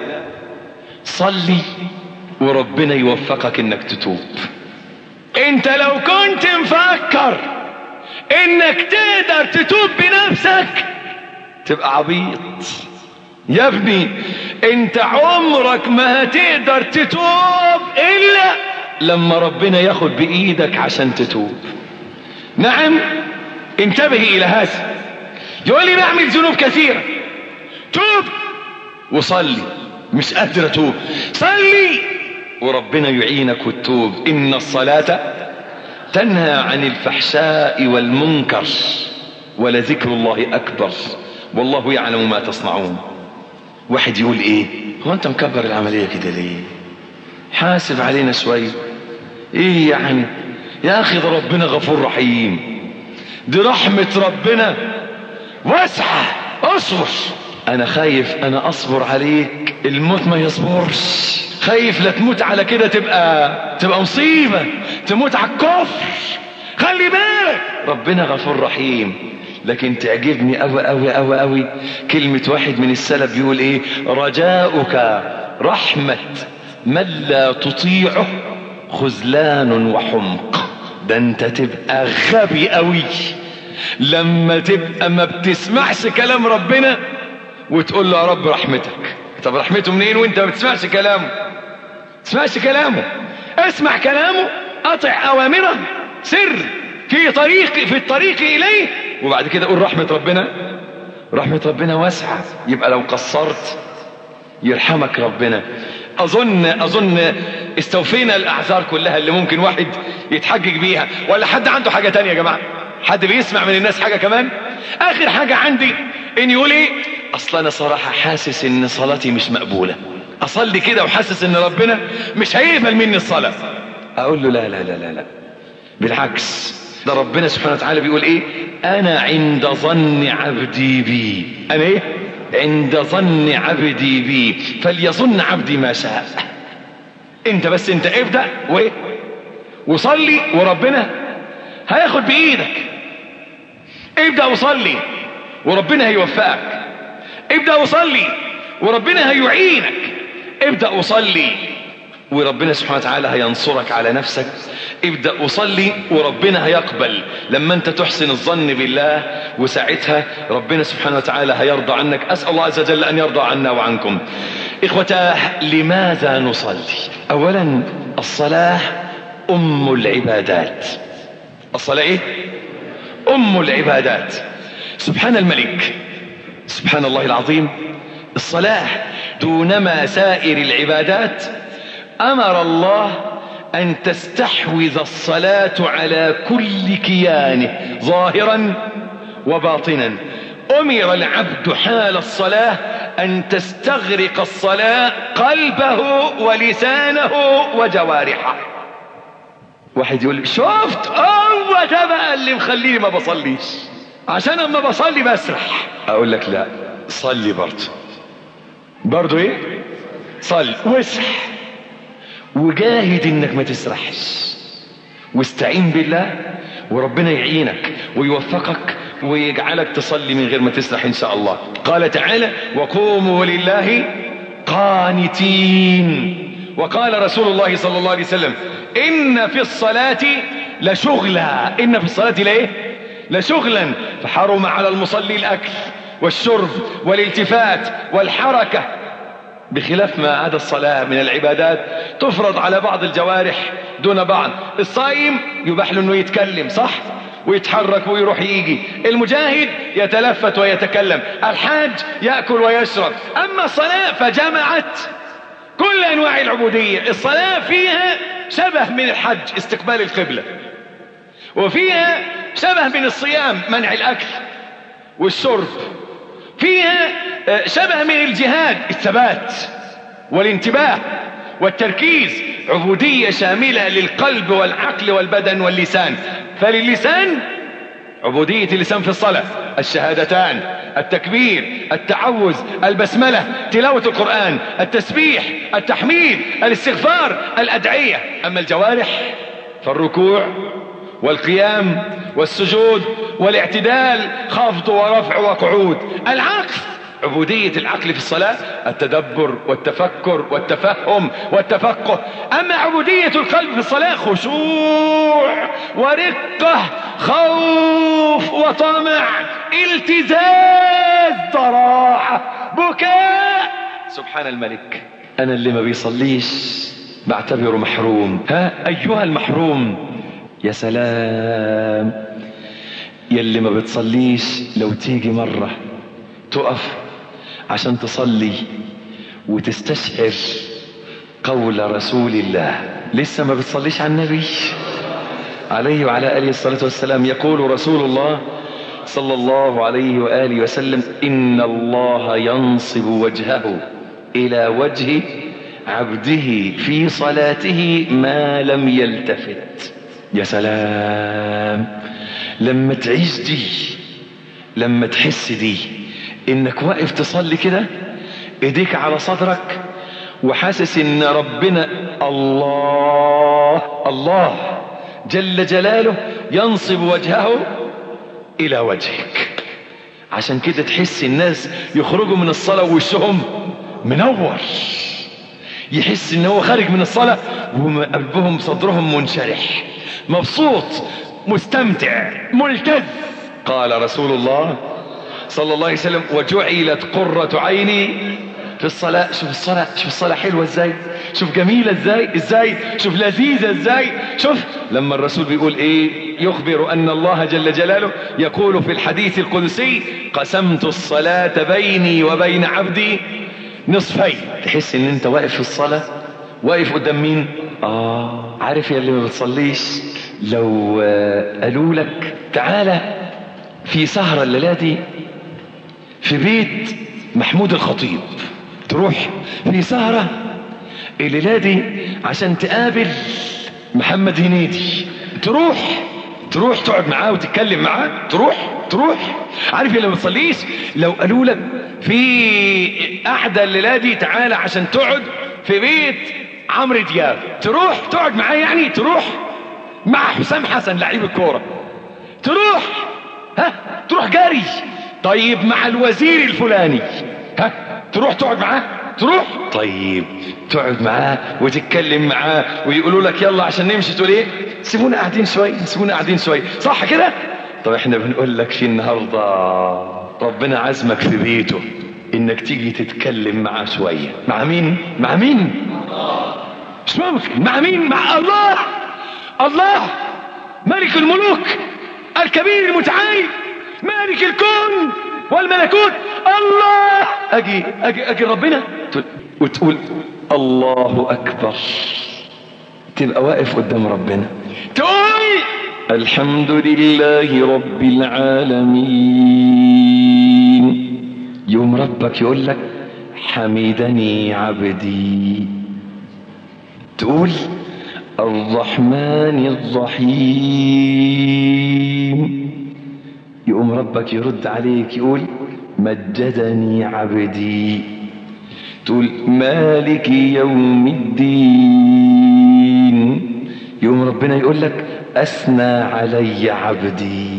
صلي وربنا يوفقك انك تتوب. انت لو كنت مفكر انك تقدر تتوب بنفسك تبقى عبيط يا ابني. انت عمرك ما هتقدر تتوب الا لما ربنا ياخد بايدك عشان تتوب. نعم، انتبه الى هذا. يقول لي بعمل ذنوب كثيرة، توب وصلي. مش قادر اتوب، صلي وربنا يعينك وتتوب. ان الصلاة تنهى عن الفحشاء والمنكر ولذكر الله اكبر والله يعلم ما تصنعون. واحد يقول ايه هو انت مكبر العملية كده ليه؟ حاسب علينا شوية. ايه يعني يا اخي؟ ده ربنا غفور رحيم، دي رحمة ربنا واسعة. اصبر. انا خايف انا اصبر عليك الموت ما يصبرش. خايف لا تموت على كده تبقى مصيبة، تموت على الكفر. خلي بالك ربنا غفور رحيم. لكن تعجبني قوي قوي قوي قوي كلمة واحد من السلف بيقول ايه؟ رجاؤك رحمة من لا تطيعه خذلان وحمق. ده انت تبقى غبي قوي لما تبقى ما بتسمعش كلام ربنا وتقول له يا رب رحمتك. طب رحمته منين وانت ما بتسمعش كلامه؟ تسمعش كلامه، اسمع كلامه، اطع اوامره، سر في الطريق اليه، وبعد كده قول رحمة ربنا. رحمة ربنا واسعة. يبقى لو قصرت يرحمك ربنا. اظن استوفينا الاعذار كلها اللي ممكن واحد يتحجج بيها. ولا حد عنده حاجة تانية يا جماعة؟ حد بيسمع من الناس حاجة كمان؟ اخر حاجة عندي ان يقول ايه؟ اصلا انا صراحة حاسس ان صلاتي مش مقبولة، اصلي كده وحاسس ان ربنا مش هيقبل مني الصلاة. اقول له لا لا لا لا لا، بالعكس، ده ربنا سبحانه وتعالى بيقول ايه؟ انا عند ظن عبدي بي. انا ايه؟ عند ظن عبدي بي فليظن عبدي ما شاء. انت بس انت ابدأ وايه؟ وصلي وربنا هياخد بايدك. ابدأ وصلي وربنا هيوفقك. ابدأ وصلي وربنا هيعينك. ابدأ وصلي وربنا سبحانه وتعالى هينصرك على نفسك. ابدأ وصلي وربنا هيقبل لما انت تحسن الظن بالله، وساعتها ربنا سبحانه وتعالى هيرضى عنك. اسأل الله عز وجل ان يرضى عنا وعنكم. اخوتاه، لماذا نصلي؟ اولا الصلاة ام العبادات. الصلاة ايه؟ ام العبادات. سبحان الملك، سبحان الله العظيم. الصلاة دونما سائر العبادات امر الله ان تستحوذ الصلاة على كل كيانه ظاهرا وباطنا. امر العبد حال الصلاة أن تستغرق الصلاة قلبه ولسانه وجوارحه. واحد يقول شفت هو ده بقى اللي مخليني ما بصليش، عشان اما بصلي بسرح. اقول لك لا، صلي برضو ايه، صلي واسرح، وجاهد انك ما تسرحش، واستعين بالله وربنا يعينك ويوفقك ويجعلك تصلي من غير ما تسرح ان شاء الله. قال تعالى وقوموا لله قانتين. وقال رسول الله صلى الله عليه وسلم إن في الصلاة لشغلا، إن في الصلاة لشغلا، فحرم على المصلي الأكل والشرب والالتفات والحركة، بخلاف ما عدا الصلاة من العبادات تفرض على بعض الجوارح دون بعض. الصائم يباح له انه يتكلم صح ويتحرك ويروح يجي، المجاهد يتلفت ويتكلم، الحاج يأكل ويشرب. أما الصلاة فجمعت كل أنواع العبودية. الصلاة فيها شبه من الحج استقبال القبلة، وفيها شبه من الصيام منع الأكل والشرب، فيها شبه من الجهاد الثبات والانتباه والتركيز. عبودية شاملة للقلب والعقل والبدن واللسان. فللسان عبودية اللسان في الصلاة الشهادتان، التكبير، التعوذ، البسملة، تلاوة القرآن، التسبيح، التحميد، الاستغفار، الأدعية. أما الجوارح فالركوع والقيام والسجود والاعتدال، خفض ورفع وقعود. العقل عبودية العقل في الصلاة التدبر والتفكر والتفهم والتفقه. أما عبودية القلب في الصلاة خشوع ورقة، خوف وطمع، التزاز، ضراعة، بكاء. سبحان الملك. أنا اللي ما بيصليش بعتبره محروم. ها أيها المحروم، يا سلام يلي ما بتصليش لو تيجي مرة تقف عشان تصلي وتستشعر قول رسول الله. لسه ما بتصليش على النبي عليه وعلى آله الصلاة والسلام. يقول رسول الله صلى الله عليه وآله وسلم إن الله ينصب وجهه إلى وجه عبده في صلاته ما لم يلتفت. يا سلام لما تعيش دي، لما تحس دي انك واقف تصلي كده ايديك على صدرك وحاسس ان ربنا الله جل جلاله ينصب وجهه الى وجهك. عشان كده تحس الناس يخرجوا من الصلاة ووشهم منور، يحس ان هو خارج من الصلاة وقلبهم صدرهم منشرح مبسوط مستمتع ملتذ. قال رسول الله صلى الله عليه وسلم وجعلت قرة عيني في الصلاة. شوف الصلاة، شوف الصلاة حلوة ازاي، شوف جميلة ازاي، شوف لذيذة ازاي. شوف لما الرسول بيقول ايه، يخبر ان الله جل جلاله يقول في الحديث القدسي قسمت الصلاة بيني وبين عبدي نصفين. تحس ان انت واقف في الصلاة، واقف قدام مين؟ عارف يا اللي ما بتصليش، لو قالوا لك تعالى في سهرة الليلة دي في بيت محمود الخطيب، تروح في سهرة الليلة دي عشان تقابل محمد هنيدي، تروح تقعد معاه وتتكلم معاه، تروح. عارف اللي ما بتصليش، لو قالوا لك في قعدة الليلة دي تعالى عشان تقعد في بيت عمرو دياب، تروح تقعد معاه، يعني تروح مع حسام حسن لعيب الكورة، تروح جاري. طيب مع الوزير الفلاني تروح تقعد معاه، طيب تقعد معاه وتتكلم معاه ويقولوا لك يلا عشان نمشي، تقول ايه؟ سيبونا قاعدين شوية، صح كده؟ طب احنا بنقول لك في النهاردة ربنا عزمك في بيته انك تيجي تتكلم معاه شوية. مع مين؟ مش ممكن. مع مين؟ مع الله ملك الملوك الكبير المتعال مالك الكون والملكوت. الله اجي ربنا وتقول الله اكبر، تبقى واقف قدام ربنا تقول الحمد لله رب العالمين. يوم ربك يقول لك حمدني عبدي. تقول الرحمن الرحيم، يقوم ربك يرد عليك يقول مجدني عبدي. تقول مالك يوم الدين، يقوم ربنا يقول لك أثنى علي عبدي.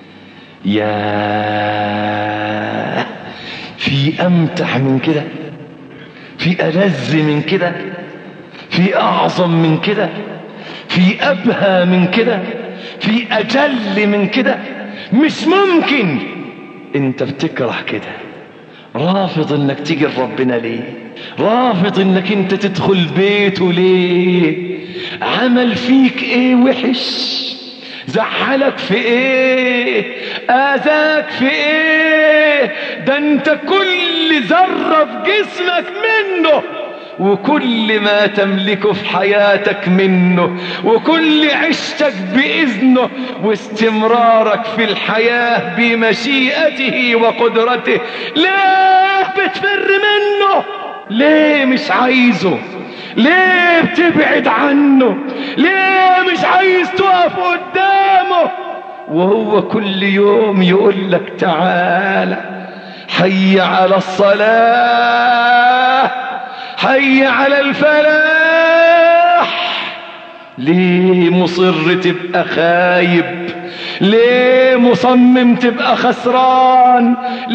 يا في أمتع من كده، في ألذ من كده، في أعظم من كده، في أبهى من كده، في أجل من كده؟ مش ممكن. انت بتكره كده، رافض انك تيجي لربنا ليه؟ رافض انك انت تدخل بيته ليه؟ عمل فيك ايه وحش؟ زعلك في ايه؟ اذاك في ايه؟ ده انت كل ذرة في جسمك منه، وكل ما تملكه في حياتك منه، وكل عشتك بإذنه، واستمرارك في الحياة بمشيئته وقدرته. ليه بتفر منه؟ ليه مش عايزه؟ ليه بتبعد عنه؟ ليه مش عايز تقف قدامه وهو كل يوم يقول لك تعالى حي على الصلاة، حي على الفلاح؟ ليه مصر تبقى خايب؟ ليه مصمم تبقى خسران؟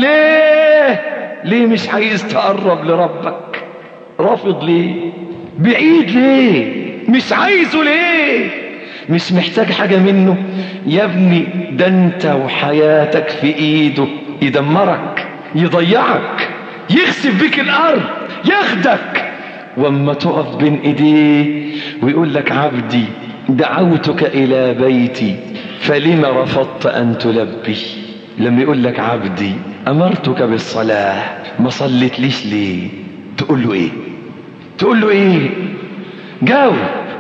ليه مش عايز تقرب لربك؟ رافض ليه؟ بعيد ليه؟ مش عايزه ليه؟ مش محتاج حاجة منه؟ يا ابني ده انت وحياتك في ايده، يدمرك، يضيعك، يخسف بك الارض، ياخدك. واما تقف بين ايديه ويقول لك عبدي دعوتك الى بيتي فلما رفضت ان تلبي؟ لما يقول لك عبدي امرتك بالصلاة ما صليت ليش ليه؟ تقول له ايه؟ تقول له ايه؟ جاوب.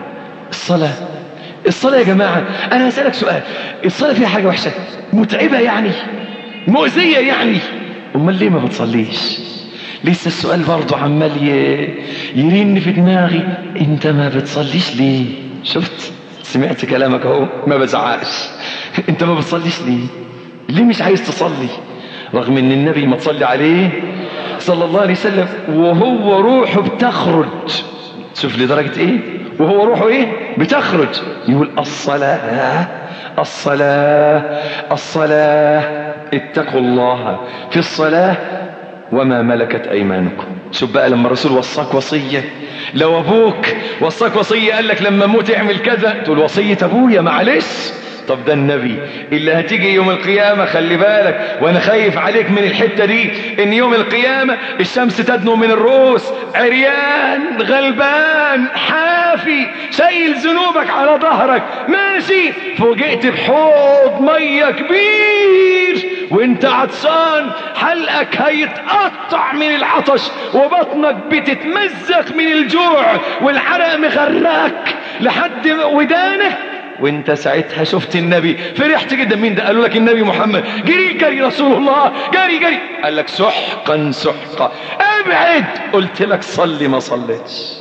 الصلاة يا جماعة، انا هسألك سؤال، الصلاة فيها حاجة وحشة؟ متعبة يعني؟ مؤذية يعني؟ امال ليه ما بتصليش؟ لسه السؤال برضو عمال يرن في دماغي، انت ما بتصليش ليه؟ شفت؟ سمعت كلامك اهو، ما بزعقش. انت ما بتصليش ليه؟ ليه مش عايز تصلي؟ رغم ان النبي ما تصلي عليه صلى الله عليه وسلم وهو روحه بتخرج، شوف لدرجة ايه؟ وهو روحه ايه؟ بتخرج، يقول الصلاة الصلاة الصلاة، اتقوا الله في الصلاة وما ملكت ايمانكم. شوف بقى لما الرسول وصاك وصية، لو ابوك وصاك وصية قال لك لما موت اعمل كذا، تقول وصية ابويا معلش. طب ده النبي اللي هتيجي يوم القيامة، خلي بالك وانا خايف عليك من الحتة دي، ان يوم القيامة الشمس تدنو من الرؤوس، عريان غلبان حافي شايل ذنوبك على ظهرك ماشي، فوجئت بحوض مية كبير وانت عطشان، حلقك هيتقطع من العطش وبطنك بتتمزق من الجوع والعرق مغرقك لحد ودانك، وانت ساعتها شفت النبي فرحت جدا. مين ده؟ قالوا لك النبي محمد. جري رسول الله، جري قال لك سحقا سحقا، ابعد. قلت لك صلي ما صليتش.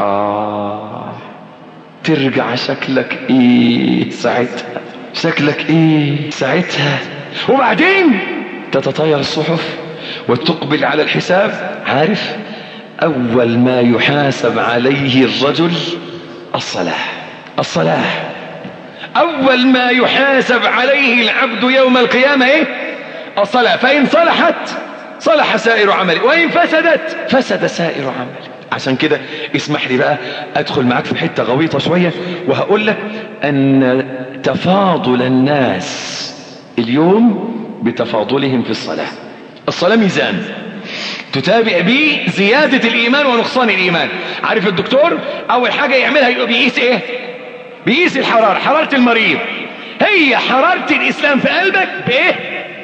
ترجع شكلك ايه ساعتها؟ شكلك ايه ساعتها؟ وبعدين تتطاير الصحف وتقبل على الحساب. عارف اول ما يحاسب عليه الرجل الصلاة. اول ما يحاسب عليه العبد يوم القيامة ايه؟ الصلاة. فان صلحت صلح سائر عمله، وان فسدت فسد سائر عمله. عشان كده اسمح لي بقى ادخل معاك في حتة غويطة شوية، وهقول لك ان تفاضل الناس اليوم بتفاضلهم في الصلاة ميزان تتابع به زيادة الايمان ونقصان الايمان. عارف الدكتور اول حاجة يعملها يبقى بيقيس ايه؟ بيقيس حرارة المريض. هي حرارة الاسلام في قلبك بايه؟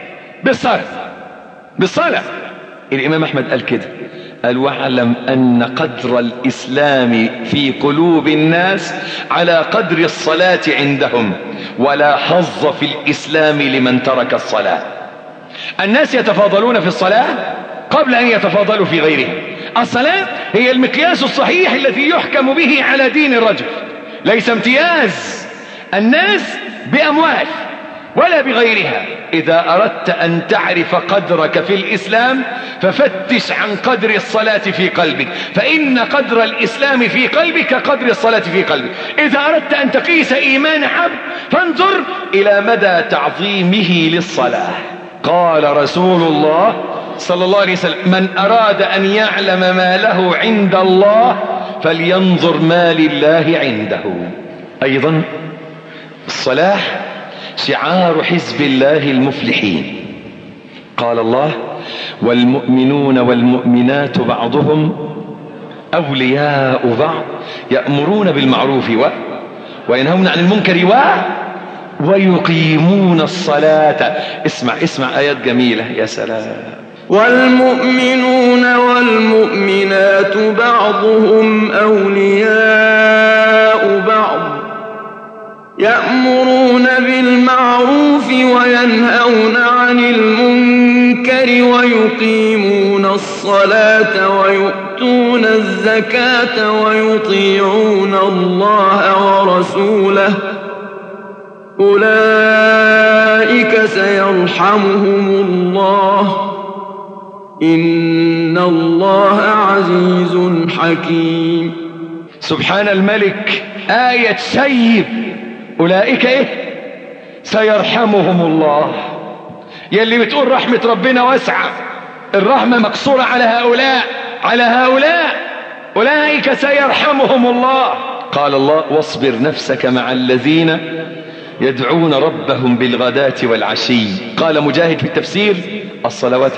بالصلاة. الامام احمد قال كده، قال واعلم ان قدر الاسلام في قلوب الناس على قدر الصلاة عندهم، ولا حظ في الاسلام لمن ترك الصلاة. الناس يتفاضلون في الصلاة قبل أن يتفاضلوا في غيرها. الصلاة هي المقياس الصحيح الذي يحكم به على دين الرجل، ليس امتياز الناس بأموال ولا بغيرها. إذا أردت أن تعرف قدرك في الإسلام ففتش عن قدر الصلاة في قلبك، فإن قدر الإسلام في قلبك قدر الصلاة في قلبك. إذا أردت أن تقيس إيمان عبد فانظر إلى مدى تعظيمه للصلاة. قال رسول الله صلى الله عليه وسلم: من أراد أن يعلم ما له عند الله فلينظر ما لله عنده. أيضا الصلاة شعار حزب الله المفلحين. قال الله: والمؤمنون والمؤمنات بعضهم أولياء بعض يأمرون بالمعروف وينهون عن المنكر ويقيمون الصلاة. اسمع آيات جميلة يا سلام. والمؤمنون والمؤمنات بعضهم أولياء بعض يأمرون بالمعروف وينهون عن المنكر ويقيمون الصلاة ويؤتون الزكاة ويطيعون الله ورسوله أولئك سيرحمهم الله إن الله عزيز حكيم. سبحان الملك. آية سيب. أولئك سيرحمهم الله. يلي بتقول رحمة ربنا واسعة، الرحمة مقصورة على هؤلاء أولئك سيرحمهم الله. قال الله: واصبر نفسك مع الذين يدعون ربهم بالغداة والعشي. قال مجاهد في التفسير: الصلوات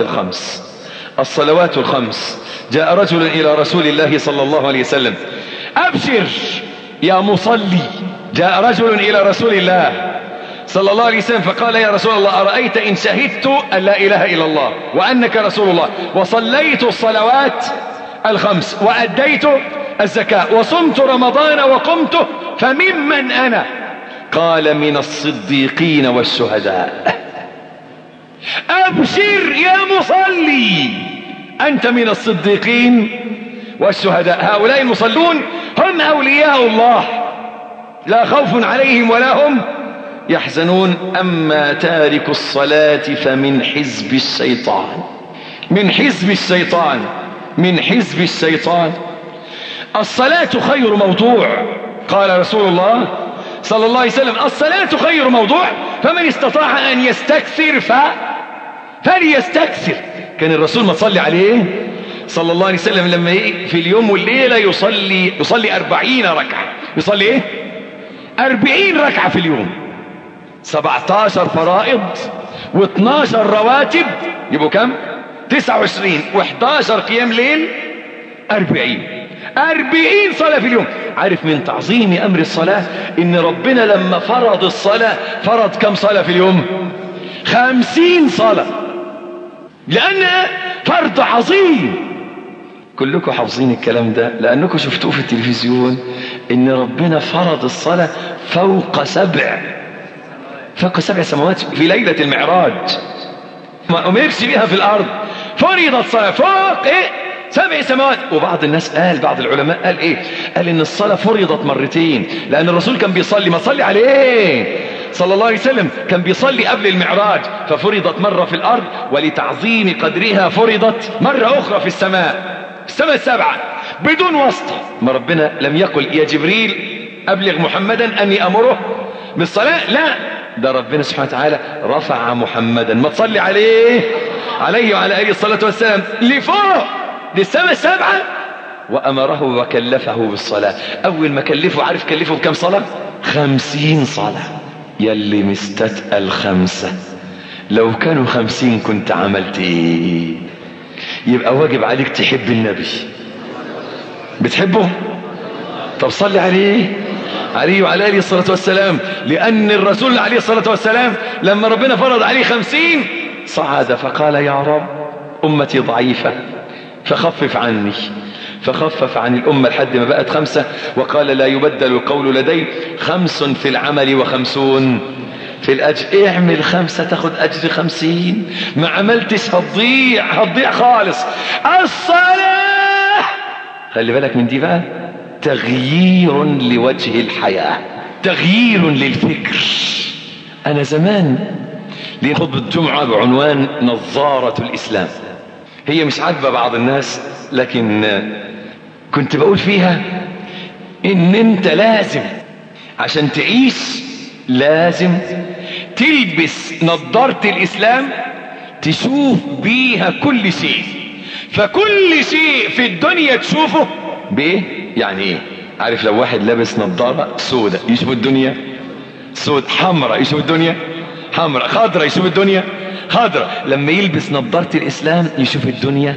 الخمس. جاء رجل إلى رسول الله صلى الله عليه وسلم: أبشر يا مصلي. جاء رجل إلى رسول الله صلى الله عليه وسلم فقال: يا رسول الله، أرأيت إن شهدت أن لا إله إلا الله وأنك رسول الله وصليت الصلوات الخمس وأديت الزكاة وصمت رمضان وقمته فممن أنا؟ قال: من الصديقين والشهداء. أبشر يا مصلي، أنت من الصديقين والشهداء. هؤلاء المصلون هم أولياء الله، لا خوف عليهم ولا هم يحزنون. أما تارك الصلاة فمن حزب الشيطان. الصلاة خير موضوع. قال رسول الله صلى الله عليه وسلم: الصلاة خير موضوع، فمن استطاع أن يستكثر فليستكثر. كان الرسول ما تصلي عليه صلى الله عليه وسلم لما في اليوم والليلة يصلي 40 ركعة. يصلي 40 ركعة في اليوم، 17 فرائض و12 رواتب، يبقوا كم؟ 29 و11 قيام ليل، 40 صلاة في اليوم. عارف من تعظيم أمر الصلاة إن ربنا لما فرض الصلاة فرض كم صلاة في اليوم؟ 50 صلاة، لأنها فرض عظيم. كلكم حافظين الكلام ده لأنكم شفتوه في التلفزيون، إن ربنا فرض الصلاة فوق 7 سماوات في ليلة المعراج. ما أمرش بها في الأرض، فرضت صلاة فوق 7 سماوات. وبعض الناس بعض العلماء قال إن الصلاة فرضت مرتين، لأن الرسول كان بيصلي، ما صلي عليه صلى الله عليه وسلم، كان بيصلي قبل المعراج، ففرضت مرة في الأرض، ولتعظيم قدرها فرضت مرة أخرى في السماء 7 بدون واسطة. ما ربنا لم يقل: يا جبريل أبلغ محمدا أني أمره بالصلاة، لا، ده ربنا سبحانه وتعالى رفع محمدا، ما تصلي عليه وعلى آله الصلاة والسلام، لفوق للسماء 7، وأمره وكلفه بالصلاة. أول ما كلفه، عارف كلفه بكم صلاة؟ 50 صلاة. يلي مستتقل 5، لو كانوا 50 كنت عملت ايه؟ يبقى واجب عليك تحب النبي. بتحبه؟ طب صلي عليه وعلى آله الصلاة والسلام، لأن الرسول عليه الصلاة والسلام لما ربنا فرض عليه 50 صعد فقال: يا رب أمتي ضعيفة فخفف عني، فخفف عن الأمة لحد ما بقت 5، وقال: لا يبدل القول لدي 5 في العمل و50 في الأجر. اعمل 5 تاخد أجر 50، ما عملتش هتضيع خالص. الصلاة خلي بالك من دي بقى، تغيير لوجه الحياة، تغيير للفكر. أنا زمان لي خطبة الجمعة بعنوان نظارة الإسلام. هي مش عاجبة بعض الناس، لكن كنت بقول فيها إن أنت لازم عشان تعيش لازم تلبس نظارة الإسلام، تشوف بيها كل شيء، فكل شيء في الدنيا تشوفه بإيه؟ يعني إيه؟ عارف لو واحد لابس نظارة سودة يشوف الدنيا سود، حمراء يشوف الدنيا حمراء، خضراء يشوف الدنيا خضراء. لما يلبس نظارة الإسلام يشوف الدنيا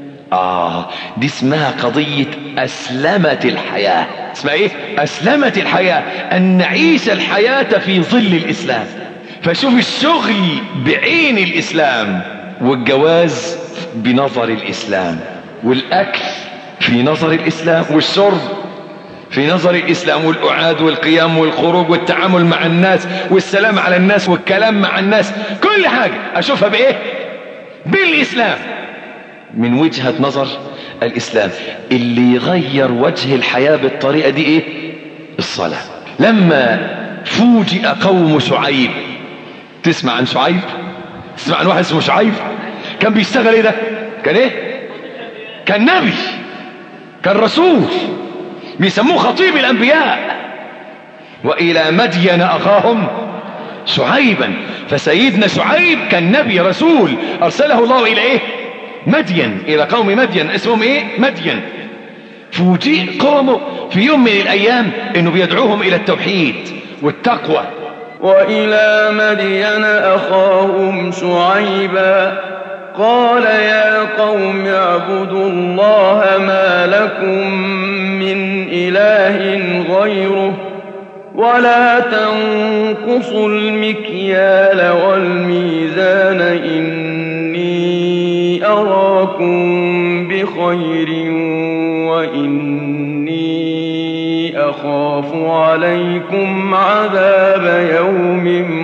دي اسمها قضية أسلمة الحياة. اسمها ايه؟ أسلمة الحياة، أن نعيش الحياة في ظل الإسلام. فشوف الشغل بعين الإسلام، والجواز بنظر الإسلام، والأكل في نظر الإسلام، والشرب في نظر الإسلام، والقعاد والقيام والخروج والتعامل مع الناس والسلام على الناس والكلام مع الناس، كل حاجة أشوفها بإيه؟ بالإسلام، من وجهة نظر الإسلام. اللي يغير وجه الحياة بالطريقة دي إيه؟ الصلاة. لما فوجئ قوم شعيب، تسمع عن شعيب؟ تسمع عن واحد اسمه شعيب؟ كان بيشتغل إيه ده؟ كان إيه؟ كان نبي، كان رسول، بيسموه خطيب الأنبياء. وإلى مدين أخاهم شعيبا. فسيدنا شعيب كان نبي رسول، أرسله الله إلى إيه؟ مدين، إلى قوم مدين، اسمهم إيه؟ مدين. فوجئ قومه في يوم من الأيام إنه بيدعوهم إلى التوحيد والتقوى. وإلى مدين أخاهم شعيبا قال يا قوم اعبدوا الله ما لكم من إله غيره ولا تنقصوا المكيال والميزان إني أراكم بخير وإني أخاف عليكم عذاب يوم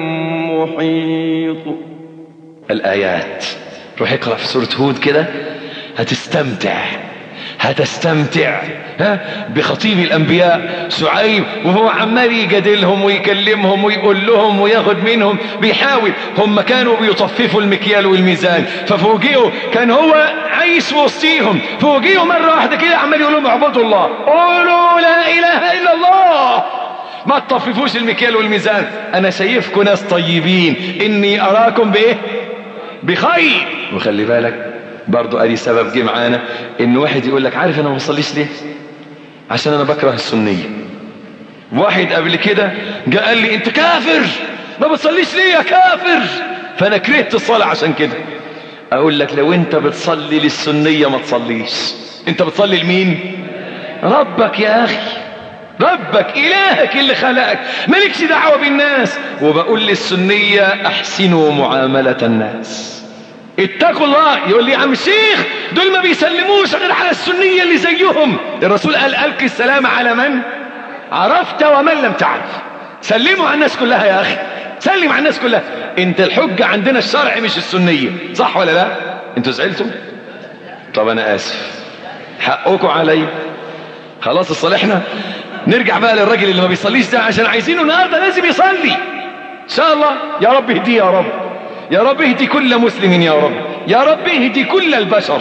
محيط. الآيات روح اقرأ في سورة هود كده، هتستمتع بخطيب الأنبياء شعيب، وهو عمال يجادلهم ويكلمهم ويقول لهم وياخد منهم، بيحاول. هم كانوا بيطففوا المكيال والميزان، ففوجئوا كان هو عايش وسطيهم، فوجئوا مرة واحدة كده عمال يقول لهم اعبدوا الله، قولوا لا إله إلا الله، ما تطففوش المكيال والميزان، أنا شايفكم ناس طيبين، إني أراكم بإيه؟ بخير. وخلي بالك برضو ادي سبب جه معانا، ان واحد يقول لك عارف انا ما بصليش ليه؟ عشان انا بكره السنيه. واحد قبل كده جاء قال لي انت كافر، ما بتصليش ليه يا كافر؟ فانا كرهت الصلاه عشان كده. اقول لك لو انت بتصلي للسنيه ما تصليش، انت بتصلي لمين؟ ربك يا اخي، ربك إلهك اللي خلقك، مالكش دعوة بالناس. وبقول للسنية احسنوا معاملة الناس، اتقوا الله. يقول لي يا عم الشيخ دول ما بيسلموش غير على السنية اللي زيهم. الرسول قال ألقِ السلام على من عرفت ومن لم تعرف. سلموا على الناس كلها يا أخي، سلم على الناس كلها. انت الحجة عندنا الشرع مش السنية، صح ولا لا؟ انتوا زعلتوا؟ طب انا اسف، حقكم علي، خلاص اصالحنا. نرجع بقى للراجل اللي ما بيصليش ده، عشان عايزينه النهارده لازم يصلي ان شاء الله. يا رب اهديه، يا رب، يا رب اهدي كل مسلم، يا رب، يا رب اهدي كل البشر.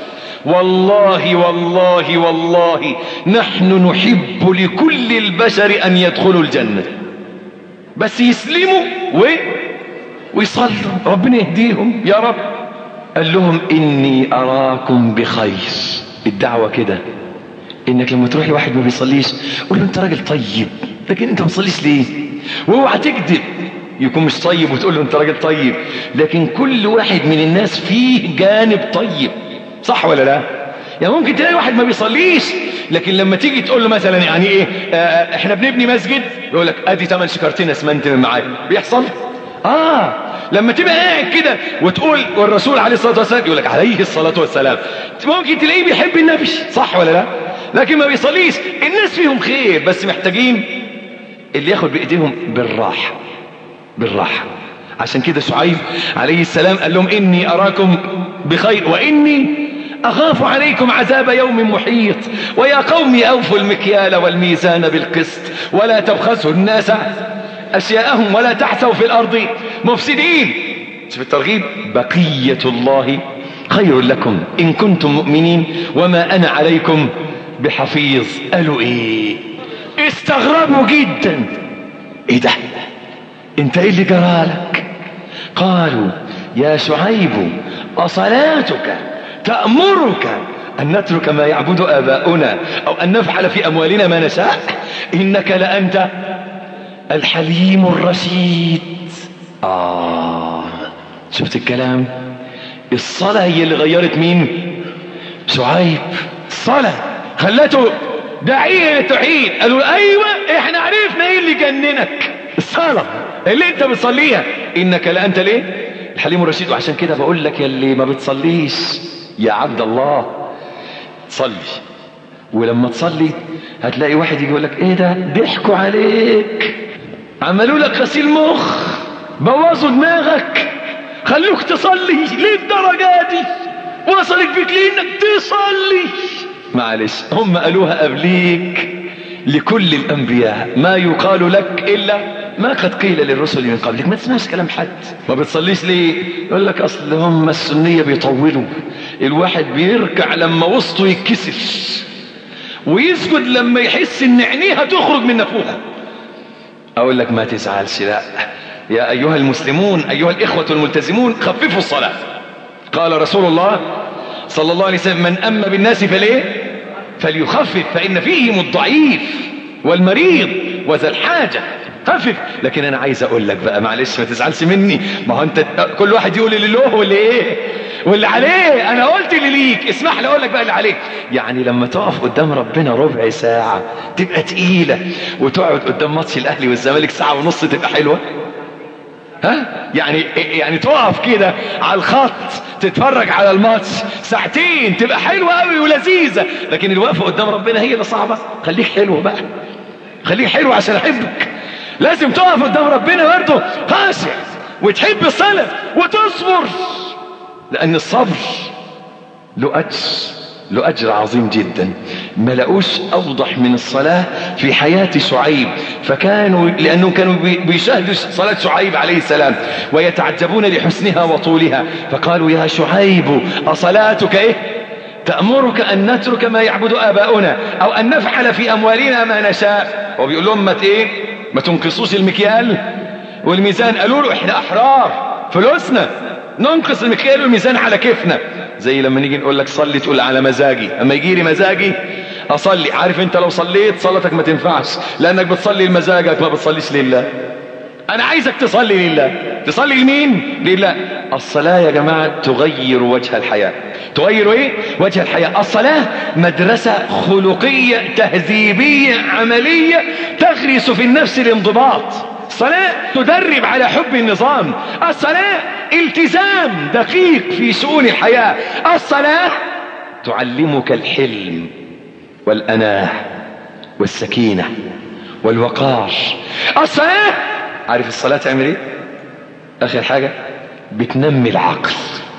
والله والله والله نحن نحب لكل البشر ان يدخلوا الجنة، بس يسلموا ويصلوا، ربنا يهديهم يا رب. قال لهم اني اراكم بخير. الدعوة كده، انك لما تروح لواحد ما بيصليش قول له انت راجل طيب، لكن انت ما بتصليش ليه؟ واوعى تكذب يكون مش طيب وتقول له انت راجل طيب، لكن كل واحد من الناس فيه جانب طيب، صح ولا لا؟ يعني ممكن تلاقي واحد ما بيصليش، لكن لما تيجي تقول له مثلا يعني ايه احنا بنبني مسجد، يقول لك ادي 8 شكرتين اسمنت من معايا. بيحصل؟ لما تبقى قاعد كده وتقول والرسول عليه الصلاة والسلام، يقول لك عليه الصلاة والسلام، ممكن تلاقيه بيحب النبي، صح ولا لا؟ لكن ما بيصليش. الناس فيهم خير، بس محتاجين اللي ياخد بايديهم بالراحة. بالراحة. عشان كده شعيب عليه السلام قال لهم إني أراكم بخير وإني أخاف عليكم عذاب يوم محيط ويا قوم أوفوا المكيال والميزان بالقسط ولا تبخسوا الناس أشياءهم ولا تعثوا في الأرض مفسدين. شوف الترغيب، بقية الله خير لكم إن كنتم مؤمنين وما أنا عليكم بحفيظ. قالوا إيه؟ استغربوا جدا. إيه ده؟ انت إيه اللي جرالك؟ قالوا يا شعيب أصلاتك تأمرك أن نترك ما يعبد آباؤنا أو أن نفعل في أموالنا ما نشاء إنك لأنت الحليم الرشيد. شفت الكلام؟ الصلاة هي اللي غيرت مين؟ شعيب. الصلاة خلته داعية توحيد. قالوا أيوة احنا عرفنا ايه اللي جننك، الصلاة اللي انت بتصليها. إنك لأنت ليه؟ الحليم الرشيد. وعشان كده بقول لك يا اللي ما بتصليش يا عبد الله صلي، ولما تصلي هتلاقي واحد يجي يقول لك ايه ده؟ ضحكوا عليك، عملوا لك غسيل مخ، بوظوا دماغك، خلوك تصلي للدرجة دي، وصلت بك لانك تصلي. معلش هم قالوها قبليك لكل الانبياء، ما يقال لك الا ما قد قيل للرسل من قبلك. ما تسمعش كلام حد. ما بتصليش ليه؟ يقول لك اصل هم السنية بيطولوا، الواحد بيركع لما وسطه يتكسف ويسجد لما يحس ان عينيها تخرج من نافوخه. اقول لك ما تزعلش، لا يا ايها المسلمون ايها الاخوة الملتزمون خففوا الصلاة. قال رسول الله صلى الله عليه وسلم من أم بالناس فليه فليخفف فإن فيهم الضعيف والمريض وذا الحاجة. خفف. لكن أنا عايز أقول لك بقى معلش ما تزعلش مني، ما هو أنت كل واحد يقول اللي له واللي إيه واللي عليه. أنا قلت اللي ليك، اسمح لي أقول لك بقى اللي عليك. يعني لما تقف قدام ربنا ربع ساعة تبقى تقيلة، وتقعد قدام ماتش الأهلي والزمالك ساعة ونص تبقى حلوة. ها؟ يعني تقف كده على الخط تتفرج على الماتش ساعتين تبقى حلوة قوي ولذيذة. لكن الوقفة قدام ربنا هي اللي صعبة. خليك حلو بقى، خليك حلو عشان احبك. لازم تقف قدام ربنا برضه خاشع وتحب الصلاة وتصبر، لان الصبر له اجر عظيم جدا. ما لقوش اوضح من الصلاة في حياة شعيب، لانهم كانوا بيشاهدوا صلاة شعيب عليه السلام ويتعجبون لحسنها وطولها، فقالوا يا شعيب اصلاتك ايه تأمرك ان نترك ما يعبد آباؤنا او ان نفعل في اموالنا ما نشاء. وبيقول لهم ما تنقصوش المكيال والميزان. قالوا له احنا احرار، فلوسنا ننقص المكيال والميزان على كيفنا. زي لما نيجي نقول لك صلي تقول على مزاجي، اما يجي لي مزاجي اصلي. عارف انت لو صليت صلاتك ما تنفعش، لانك بتصلي لمزاجك ما بتصليش لله. انا عايزك تصلي لله. تصلي لمين؟ لله. الصلاة يا جماعة تغير وجه الحياة. تغير ايه؟ وجه الحياة. الصلاة مدرسة خلقية تهذيبية عملية تغرس في النفس الانضباط. الصلاة تدرب على حب النظام. الصلاة التزام دقيق في شؤون الحياة. الصلاة تعلمك الحلم والأناة والسكينة والوقار. الصلاة، عارف الصلاة تعمل ايه؟ اخر حاجة بتنمي العقل،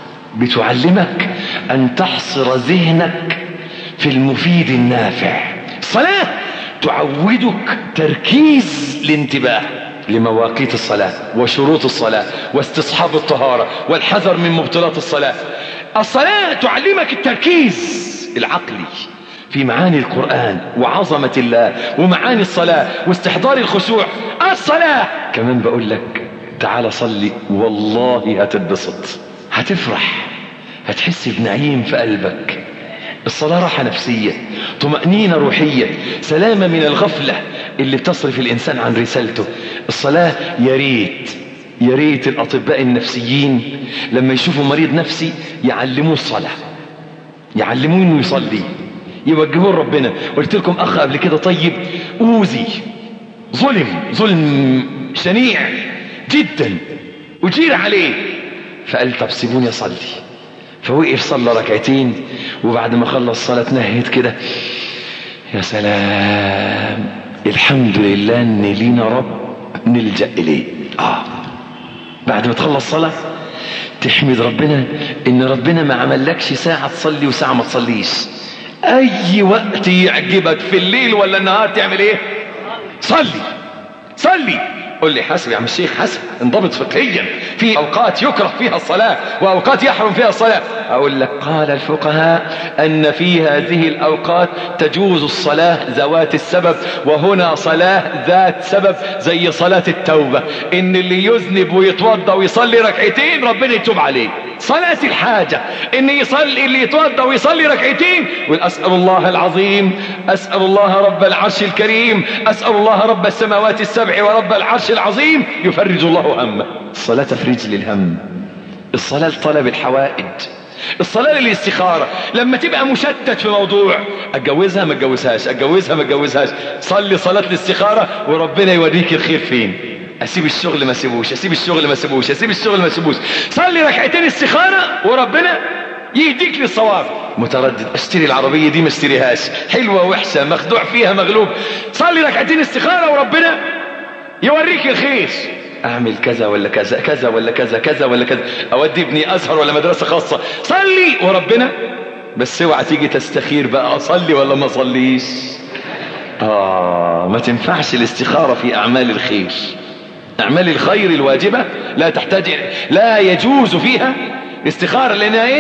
بتعلمك ان تحصر ذهنك في المفيد النافع. الصلاة تعودك تركيز الانتباه لمواقيت الصلاة وشروط الصلاة واستصحاب الطهارة والحذر من مبطلات الصلاة. الصلاة تعلمك التركيز العقلي في معاني القرآن وعظمة الله ومعاني الصلاة واستحضار الخشوع. الصلاة كمان بقول لك تعال صلي والله هتتبسط، هتفرح، هتحس بنعيم في قلبك. الصلاة راحة نفسية، طمأنينة روحية، سلامة من الغفلة اللي بتصرف الإنسان عن رسالته. الصلاة يا ريت الأطباء النفسيين لما يشوفوا مريض نفسي يعلموه الصلاة، يعلموه إنه يصلي، يوجهوه ربنا. قلت لكم أخ قبل كده طيب أوذي، ظلم شنيع جدا وجير عليه، فقال طب سيبوني أصلي. فوقف صلى ركعتين، وبعد ما خلص صلاة نهيت كده يا سلام، الحمد لله ان لينا رب نلجأ اليه. بعد ما تخلص صلاة تحمد ربنا ان ربنا ما عملكش ساعة تصلي وساعة ما تصليش. اي وقت يعجبك في الليل ولا النهار تعمل ايه؟ صلي. قل لي حسب يا عم الشيخ، حسب انضبط فقهيا، في اوقات يكره فيها الصلاة واوقات يحرم فيها الصلاة. اقول لك قال الفقهاء ان في هذه الاوقات تجوز الصلاة ذوات السبب، وهنا صلاة ذات سبب زي صلاة التوبة، ان اللي يذنب ويتوضى ويصلي ركعتين ربنا يتوب عليه. صلاة الحاجة ان يصلي اللي يتوضى ويصلي ركعتين ويقول اسأل الله العظيم، اسأل الله رب العرش الكريم، اسأل الله رب السماوات السبع ورب العرش العظيم، يفرج الله همه. الصلاة تفريج للهم، الصلاة لطلب الحوائج، الصلاة للاستخارة. لما تبقى مشتت في موضوع اتجوزها ما اتجوزهاش، اتجوزها ما اتجوزهاش، صلي صلاة الاستخارة وربنا يوريك الخير فين. اسيب الشغل ما اسيبوش، اسيب الشغل ما اسيبوش، اسيب الشغل ما اسيبوش، صلي ركعتين استخارة وربنا يهديك للصواب. متردد اشتري العربية دي ما اشتريهاش، حلوة وحشة، مخدوع فيها مغلوب، صلي ركعتين استخارة وربنا يوريك الخير. اعمل كذا ولا كذا، كذا ولا كذا، كذا ولا كذا، اودي ابني ازهر ولا مدرسة خاصة، صلي وربنا. بس اوعى تيجي تستخير بقى اصلي ولا ما اصليش. ما تنفعش الاستخارة في اعمال الخير. اعمال الخير الواجبة لا تحتاج، لا يجوز فيها استخارة لانها ايه؟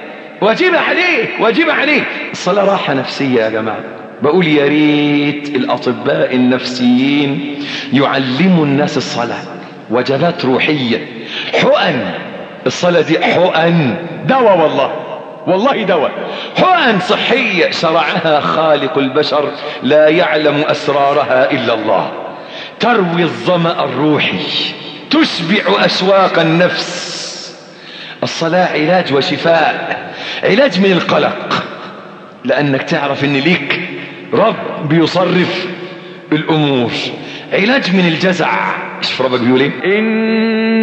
واجبة عليه. الصلاة راحة نفسية يا جماعة. بقول يا ريت الاطباء النفسيين يعلموا الناس الصلاة، وجبات روحية، حقن. الصلاة دي حقن، دواء، والله دواء، حقن صحية شرعها خالق البشر لا يعلم اسرارها الا الله، تروي الظمأ الروحي، تشبع أشواق النفس. الصلاة علاج وشفاء، علاج من القلق، لأنك تعرف أن ليك رب بيصرف الأمور، علاج من الجزع. شوف ربك بيقول ايه؟ إن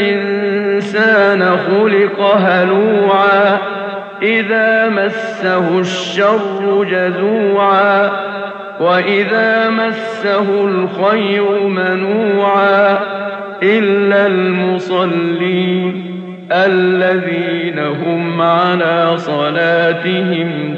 الإنسان خلق هلوعا إذا مسه الشر جزوعا وإذا مسه الخير منوعا إلا المصلين الذين هم على صلاتهم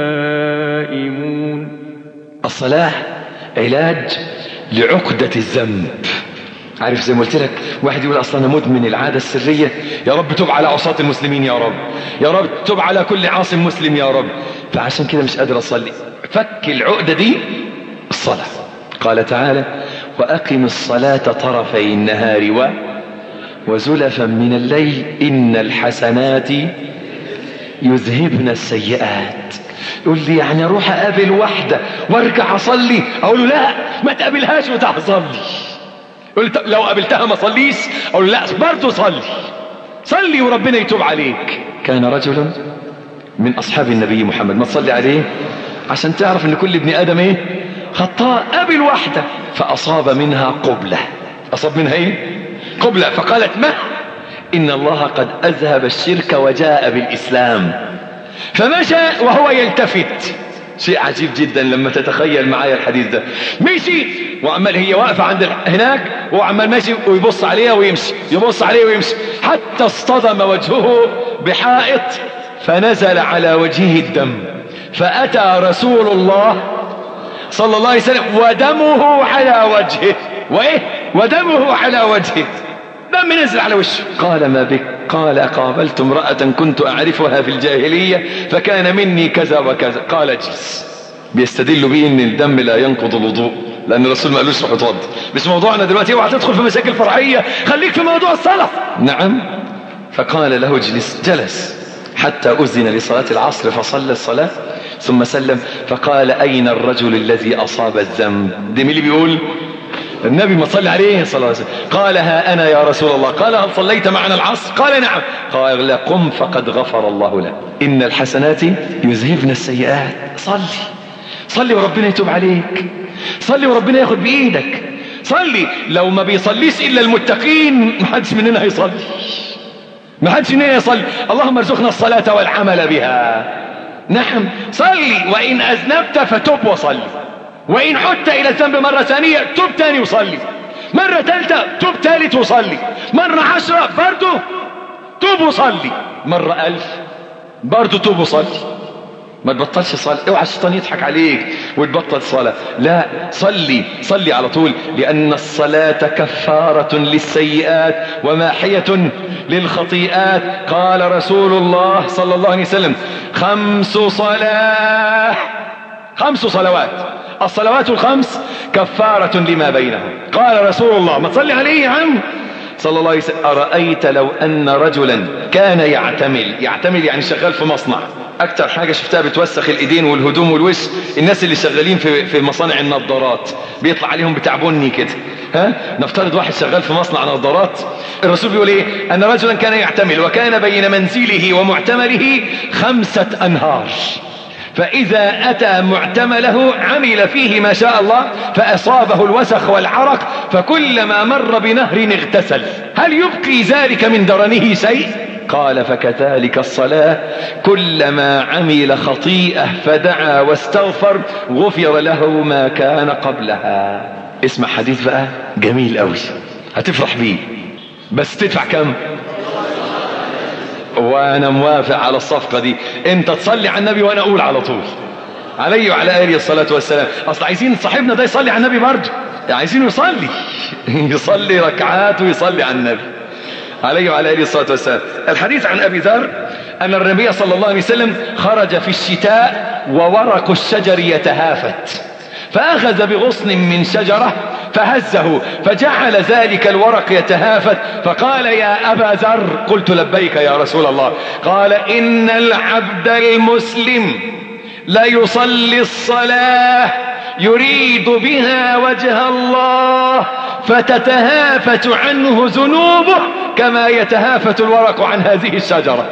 دائمون. الصلاة علاج لعقدة الذنب. عارف زي ما قلت لك، واحد يقول اصلا انا مدمن العادة السرية، يا رب تب على عصاة المسلمين، يا رب تب على كل عاصم مسلم يا رب، فعشان كده مش قادر اصلي. فك العقدة دي الصلاة. قال تعالى وأقم الصلاة طرفي النهار وزلفا من الليل إن الحسنات يذهبن السيئات. يقول لي يعني اروح اقابل واحدة وارجع اصلي؟ اقول له لا، ما تقابلهاش وتعال صلي. يقول لي طب لو قابلتها ما صليش؟ اقول له لا برضه صلي وربنا يتوب عليك. كان رجل من اصحاب النبي محمد، ما تصلي عليه عشان تعرف ان كل ابن ادم ايه؟ خطاء. قابل واحدة فاصاب منها قبلة. اصاب منها ايه؟ قبلة. فقالت ما ان الله قد اذهب الشرك وجاء بالاسلام. فمشى وهو يلتفت. شيء عجيب جدا لما تتخيل معايا الحديث ده. مشي وعمال هي واقفة عند هناك وعمال ماشي ويبص عليها ويمشي، يبص عليه ويمشي، حتى اصطدم وجهه بحائط فنزل على وجهه الدم. فأتى رسول الله صلى الله عليه وسلم ودمه على وجهه. ودمه على وجهه، دم نزل على وشه. قال ما بك؟ قال قابلت امرأة كنت أعرفها في الجاهلية فكان مني كذا وكذا. قال اجلس. بيستدلوا به ان الدم لا ينقض الوضوء، لأن الرسول ما قالوش روح اتوضى. مش موضوعنا دلوقتي، اوعى تدخل في مشاكل فرعية، خليك في موضوع الصلاة. نعم. فقال له اجلس. جلس حتى أذن لصلاة العصر فصلى الصلاة ثم سلم. فقال أين الرجل الذي أصاب الذنب؟ ده مين اللي بيقول؟ النبي ما صلى عليه صلى الله عليه وسلم. قال ها أنا يا رسول الله. قال هل صليت معنا العصر؟ قال نعم. قال قم فقد غفر الله لك إن الحسنات يذهبن السيئات. صلي وربنا يتوب عليك، صلي وربنا ياخد بإيدك، صلي. لو ما بيصليش إلا المتقين محدش مننا هيصلي، محدش مننا يصلي. اللهم ارزقنا الصلاة والعمل بها. نعم صلي، وإن أذنبت فتب وصلي، وإن عدت إلى الذنب مرة ثانية تب تاني وصلي. مرة ثالثة توب ثالث وصلي، مرة 10 برضه توب وصلي، مرة 1000 برضه توب وصلي. ما تبطلش صلاة، اوعى الشيطان يضحك عليك وتبطل صلاة، لا، صلي على طول، لأن الصلاة كفارة للسيئات وماحية للخطيئات. قال رسول الله صلى الله عليه وسلم: 5 صلوات، الصلوات الخمس كفارة لما بينهم. قال رسول الله، ما تصلي عليه يا عم صلى الله عليه وسلم: أرأيت لو أن رجلا كان يعتمل يعني شغال في مصنع، أكتر حاجة شفتها بتوسخ الإيدين والهدوم والوش الناس اللي شغالين في مصانع النظارات، بيطلع عليهم بتاع بني كده. نفترض واحد شغال في مصنع نظارات، الرسول بيقول ايه؟ أن رجلا كان يعتمل وكان بين منزله ومعتمله 5 أنهار، فإذا أتى معتمله عمل فيه ما شاء الله فأصابه الوسخ والعرق، فكلما مر بنهر اغتسل، هل يبقي ذلك من درنه شيء؟ قال: فكذلك الصلاة، كلما عمل خطيئة فدعا واستغفر غفر له ما كان قبلها. اسمع حديث بقى جميل قوي هتفرح بيه، بس تدفع كم؟ وانا موافق على الصفقة دي، انت تصلي على النبي وانا اقول على طول عليه وعلى آله الصلاة والسلام. اصل عايزين صاحبنا ده يصلي على النبي برضه، عايزين يصلي ركعات ويصلي على النبي عليه وعلى آله الصلاة والسلام. الحديث عن أبي ذر أن النبي صلى الله عليه وسلم خرج في الشتاء وورق الشجر يتهافت، فأخذ بغصن من شجرة فهزه فجعل ذلك الورق يتهافت، فقال: يا أبا ذر. قلت: لبيك يا رسول الله. قال: إن العبد المسلم لا يصلي الصلاة يريد بها وجه الله فتتهافت عنه ذنوبه كما يتهافت الورق عن هذه الشجرة.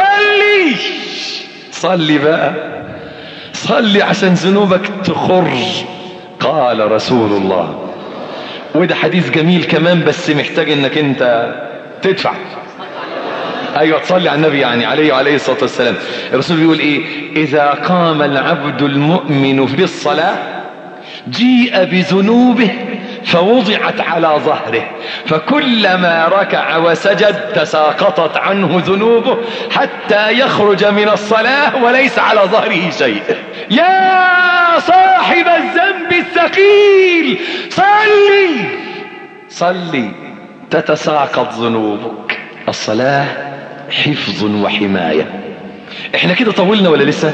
صلي بقى، صلي عشان ذنوبك تخر. قال رسول الله، وده حديث جميل كمان بس محتاج انك انت تدفع. ايوه تصلي على النبي يعني عليه وعليه الصلاة والسلام. الرسول بيقول ايه؟ اذا قام العبد المؤمن بالصلاة جيء بذنوبه فوضعت على ظهره، فكلما ركع وسجد تساقطت عنه ذنوبه حتى يخرج من الصلاة وليس على ظهره شيء. يا صاحب الذنب الثقيل صلي تتساقط ذنوبك. الصلاة حفظ وحماية. احنا كده طولنا ولا لسه؟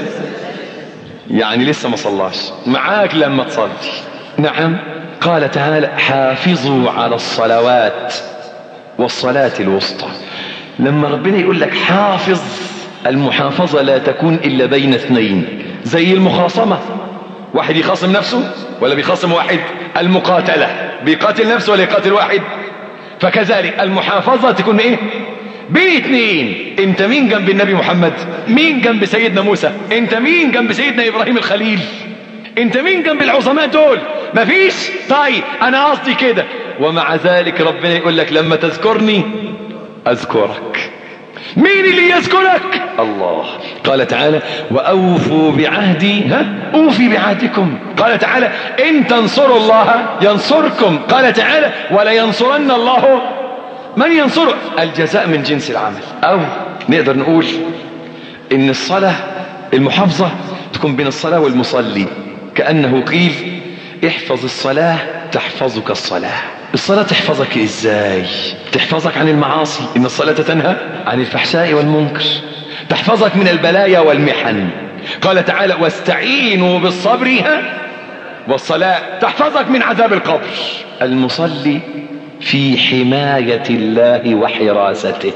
يعني لسه ما صلاش معاك لما تصلي. نعم، قال تعالى: حافظوا على الصلوات والصلاة الوسطى. لما ربنا يقول لك حافظ، المحافظة لا تكون إلا بين اثنين، زي المخاصمة، واحد يخاصم نفسه ولا بيخاصم واحد؟ المقاتلة، بيقاتل نفسه ولا يقاتل واحد؟ فكذلك المحافظة تكون ايه؟ بين اثنين. انت مين جنب النبي محمد؟ مين جنب سيدنا موسى؟ انت مين جنب سيدنا إبراهيم الخليل؟ انت مين جنب العظماء دول؟ مفيش. طيب انا قصدي كده. ومع ذلك ربنا يقول لك لما تذكرني اذكرك. مين اللي يذكرك؟ الله. قال تعالى: وأوفوا بعهدي أوفي بعهدكم. قال تعالى: إن تنصروا الله ينصركم. قال تعالى: ولا ينصرن الله من ينصره. الجزاء من جنس العمل. أو نقدر نقول إن الصلاة المحافظة تكون بين الصلاة والمصلي، كأنه قيل: احفظ الصلاة تحفظك الصلاة. الصلاة تحفظك ازاي؟ تحفظك عن المعاصي، ان الصلاة تنهى عن الفحشاء والمنكر، تحفظك من البلايا والمحن. قال تعالى: واستعينوا بالصبر والصلاة. تحفظك من عذاب القبر. المصلي في حماية الله وحراسته.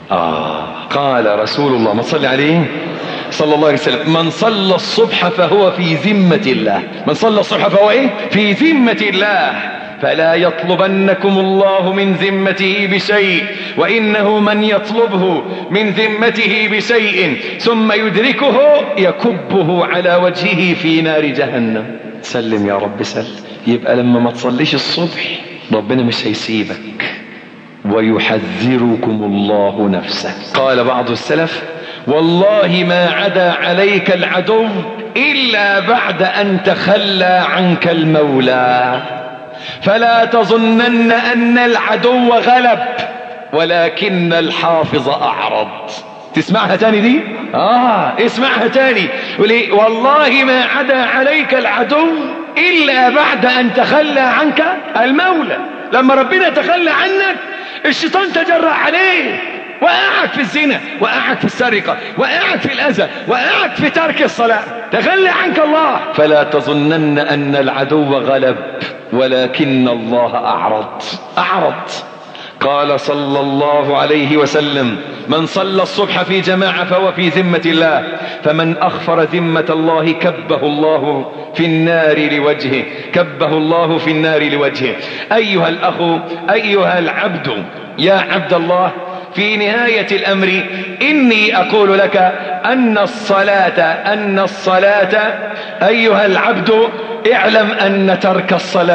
قال رسول الله، ما صلي عليه صلى الله عليه وسلم: من صلى الصبح فهو في ذمة الله. من صلى الصبح فهو ايه؟ في ذمة الله. فلا يطلبنكم الله من ذمته بشيء، وإنه من يطلبه من ذمته بشيء ثم يدركه يكبه على وجهه في نار جهنم. سلم يا رب سلم. يبقى لما ما تصليش الصبح ربنا مش هيسيبك، ويحذركم الله نفسه. قال بعض السلف: والله ما عدا عليك العدو إلا بعد أن تخلى عنك المولى. فلا تظنن أن العدو غلب ولكن الحافظ أعرض. تسمعها تاني دي؟ اسمعها تاني. وليه؟ والله ما عدا عليك العدو إلا بعد أن تخلى عنك المولى. لما ربنا تخلى عنك الشيطان تجرأ عليه، وقعك في الزنا، وقعك في السرقة، وقعك في الأذى، وقعك في ترك الصلاة، تخلى عنك الله. فلا تظنن أن العدو غلب ولكن الله أعرض. قال صلى الله عليه وسلم: من صلى الصبح في جماعة فهو في ذمة الله، فمن أخفر ذمة الله كبه الله في النار لوجهه. أيها الأخ، أيها العبد، يا عبد الله، في نهاية الأمر إني أقول لك أن الصلاة أيها العبد اعلم أن ترك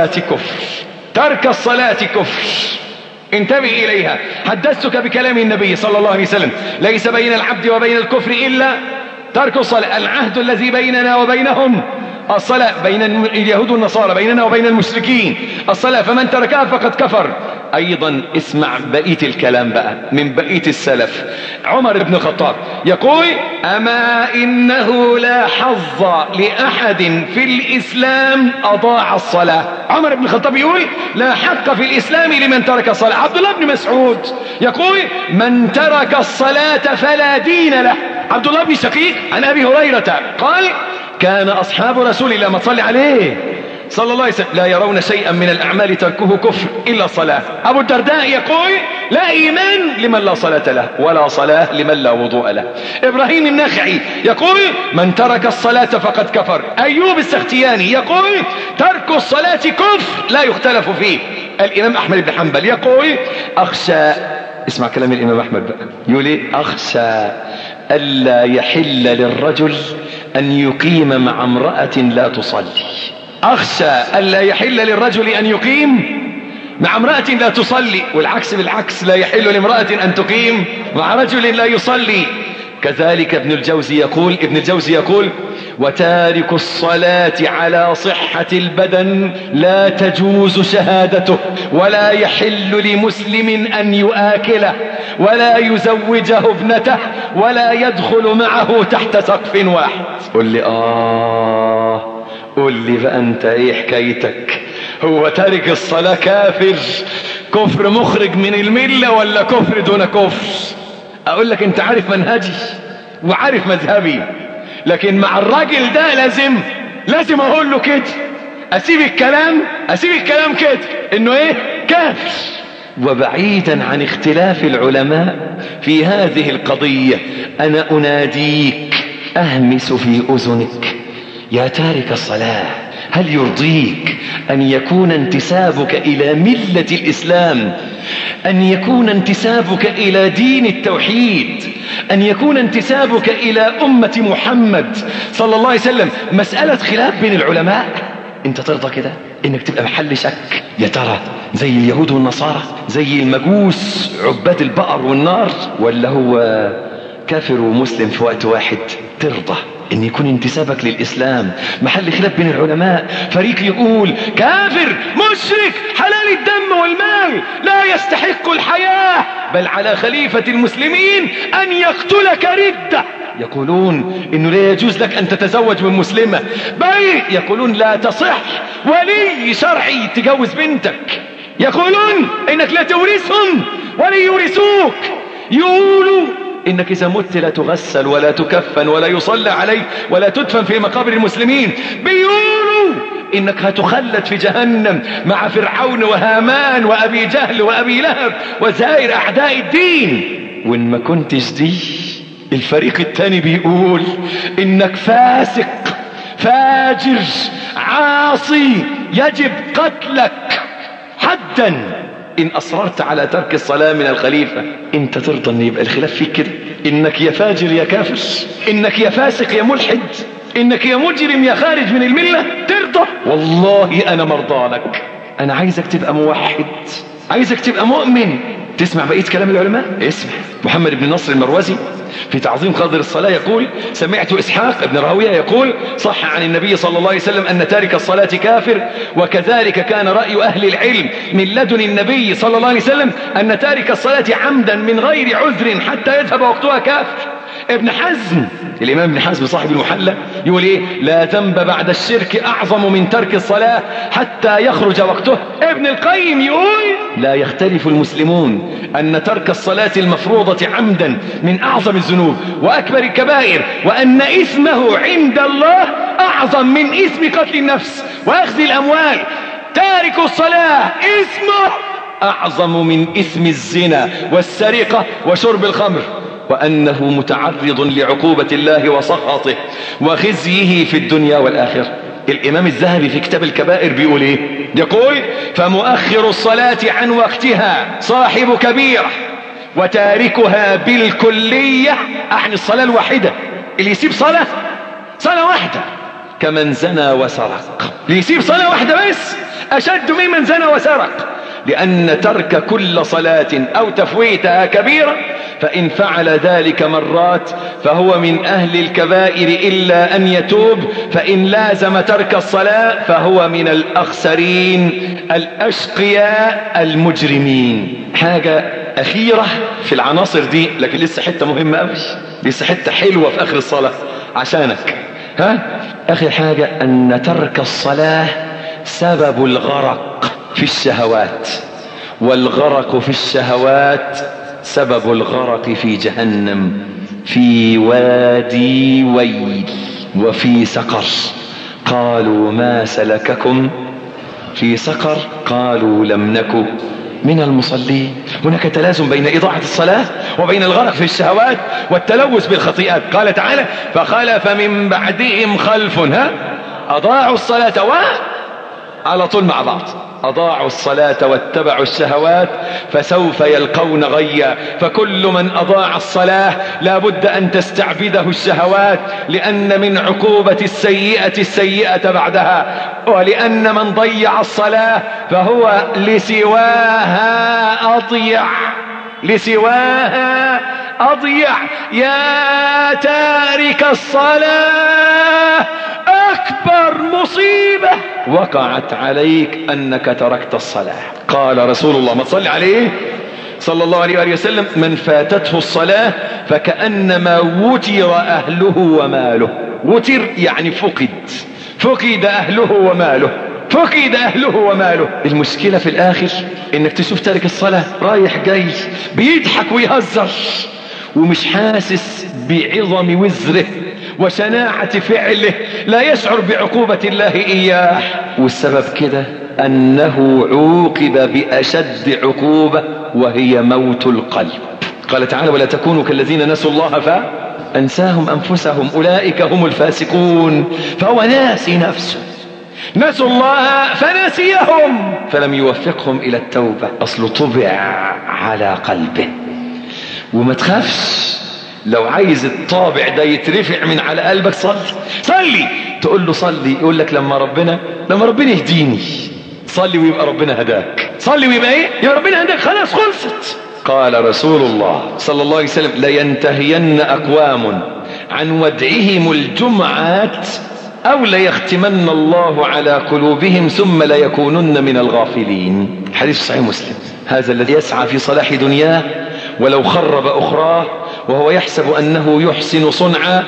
الصلاة كفر. انتبه إليها. حدثتك بكلام النبي صلى الله عليه وسلم: ليس بين العبد وبين الكفر إلا ترك الصلاة. العهد الذي بيننا وبينهم الصلاة، بين اليهود والنصارى، بيننا وبين المشركين الصلاة، فمن تركها فقد كفر. أيضا اسمع بقية الكلام بقى من بقية السلف. عمر بن الخطاب يقول: أما إنه لا حظ لأحد في الإسلام أضاع الصلاة. عمر بن الخطاب يقول: لا حق في الإسلام لمن ترك الصلاة. عبد الله بن مسعود يقول: من ترك الصلاة فلا دين له. عبد الله بن شقيق عن أبي هريرة قال: كان أصحاب رسول الله، ما صلي عليه صلى الله عليه وسلم، لا يرون شيئا من الأعمال تركه كفر إلا الصلاة. أبو الدرداء يقول: لا إيمان لمن لا صلاة له، ولا صلاة لمن لا وضوء له. إبراهيم النخعي يقول: من ترك الصلاة فقد كفر. أيوب السختياني يقول: ترك الصلاة كفر لا يختلف فيه. الإمام أحمد بن حنبل يقول: أخشى، اسمع كلام الإمام أحمد بقى، يقول: أخشى ألا يحل للرجل أن يقيم مع امرأة لا تصلي. أخشى ألا يحل للرجل أن يقيم مع امرأة لا تصلي، والعكس بالعكس، لا يحل لامرأة أن تقيم مع رجل لا يصلي. كذلك ابن الجوزي يقول: وتارك الصلاة على صحة البدن لا تجوز شهادته، ولا يحل لمسلم أن يؤاكله، ولا يزوجه ابنته، ولا يدخل معه تحت سقف واحد. قل لي بقى أنت إيه حكايتك؟ هو تارك الصلاة كفر مخرج من الملة ولا كفر دون كفر؟ أقول لك أنت عارف منهجي وعارف مذهبي، لكن مع الراجل ده لازم أقول له كده، أسيب الكلام كده إنه إيه؟ كافر. وبعيدا عن اختلاف العلماء في هذه القضية، أنا أناديك، أهمس في أذنك: يا تارك الصلاة، هل يرضيك أن يكون انتسابك إلى ملة الإسلام، أن يكون انتسابك إلى دين التوحيد، أن يكون انتسابك إلى أمة محمد صلى الله عليه وسلم مسألة خلاف بين العلماء؟ أنت ترضى كده إنك تبقى محل شك؟ يا ترى زي اليهود والنصارى، زي المجوس عباد البقر والنار، ولا هو كافر ومسلم في وقت واحد؟ ترضى ان يكون انتسابك للإسلام محل خلاف بين العلماء، فريق يقول كافر مشرك حلال الدم والمال لا يستحق الحياة، بل على خليفة المسلمين أن يقتلك ردة. يقولون انه لا يجوز لك ان تتزوج من مسلمة، بل يقولون لا تصح ولي شرعي تجوز بنتك، يقولون انك لا تورثهم ولا يورثوك، يقولوا انك اذا مت لا تغسل ولا تكفن ولا يصلى عليك ولا تدفن في مقابر المسلمين، بيقولوا انك هتخلد في جهنم مع فرعون وهامان وابي جهل وابي لهب وسائر اعداء الدين. وان ما كنتش دي، الفريق الثاني بيقول انك فاسق فاجر عاصي يجب قتلك حدا إن أصررت على ترك الصلاة من الخليفة. أنت ترضى أن يبقى الخلاف فيك كده؟ إنك يا فاجر يا كافر، إنك يا فاسق يا ملحد، إنك يا مجرم يا خارج من الملة، ترضى؟ والله أنا مرضى لك. أنا عايزك تبقى موحد، عايزك تبقى مؤمن. تسمع بقية كلام العلماء؟ اسمع. محمد بن نصر المروزي في تعظيم قدر الصلاة يقول: سمعت إسحاق بن راهويه يقول: صح عن النبي صلى الله عليه وسلم أن تارك الصلاة كافر، وكذلك كان رأي أهل العلم من لدن النبي صلى الله عليه وسلم أن تارك الصلاة عمدا من غير عذر حتى يذهب وقتها كافر. ابن حزم، الإمام ابن حزم صاحب المحلى، يقول إيه؟ لا ذنب بعد الشرك أعظم من ترك الصلاة حتى يخرج وقته. ابن القيم يقول: لا يختلف المسلمون أن ترك الصلاة المفروضة عمدا من أعظم الذنوب وأكبر الكبائر، وأن إثمه عند الله أعظم من إثم قتل النفس وأخذ الأموال. تارك الصلاة إثمه أعظم من إثم الزنا والسرقة وشرب الخمر، وأنه متعرض لعقوبة الله وسخطه وخزيه في الدنيا والآخرة. الإمام الذهبي في كتاب الكبائر بيقول إيه؟ يقول: فمؤخر الصلاة عن وقتها صاحب كبيرة، وتاركها بالكلية عن الصلاة الواحدة. اللي يسيب صلاة واحدة كمن زنى وسرق. اللي يسيب صلاة واحدة بس أشد ممن زنى وسرق، لأن ترك كل صلاة أو تفويتها كبيرة، فإن فعل ذلك مرات فهو من أهل الكبائر إلا أن يتوب، فإن لازم ترك الصلاة فهو من الأخسرين الأشقياء المجرمين. حاجة أخيرة في العناصر دي، لكن لسه حتة مهمة أوي، لسه حتة حلوة في آخر الصلاة عشانك. آخر حاجة أن ترك الصلاة سبب الغرق في الشهوات، والغرق في الشهوات سبب الغرق في جهنم، في وادي ويل وفي سقر. قالوا: ما سلككم في سقر؟ قالوا: لم نك من المصلين. هناك تلازم بين إضاعة الصلاة وبين الغرق في الشهوات والتلوث بالخطيئات. قال تعالى: فخلف من بعدهم خلف أضاعوا الصلاة على طول مع بعض، أضاعوا الصلاة واتبعوا الشهوات فسوف يلقون غيا. فكل من أضاع الصلاة لا بد أن تستعبده الشهوات، لأن من عقوبة السيئة بعدها، ولأن من ضيع الصلاة فهو لسواها أضيع. يا تارك الصلاة، أكبر مصيبة وقعت عليك أنك تركت الصلاة. قال رسول الله، ما تصلي عليه صلى الله عليه وآله وسلم: من فاتته الصلاة فكأنما وتر أهله وماله. وتر يعني فقد أهله وماله. المشكلة في الآخر إنك تشوف تارك الصلاة رايح جاي بيضحك ويهزر ومش حاسس بعظم وزره وشناعة فعله، لا يشعر بعقوبة الله إياه. والسبب كده أنه عوقب بأشد عقوبة، وهي موت القلب. قال تعالى: ولا تكونوا كالذين نسوا الله فأنساهم أنفسهم أولئك هم الفاسقون. فهو ناسي نفسه، نسوا الله فنسيهم، فلم يوفقهم إلى التوبة. أصل طبع على قلبه. وما تخافش، لو عايز الطابع ده يترفع من على قلبك صلي. تقول له صلي، يقول لك لما ربنا يهديني. صلي ويبقى ربنا هداك، صلي ويبقى ايه؟ يا ربنا هداك، خلاص خلصت. قال رسول الله صلى الله عليه وسلم: لينتهين أقوام عن ودعهم الجمعات أو ليختمن الله على قلوبهم ثم ليكونن من الغافلين. حديث صحيح مسلم. هذا الذي يسعى في صلاح دنياه ولو خرب أخراه وهو يحسب أنه يحسن صنعا،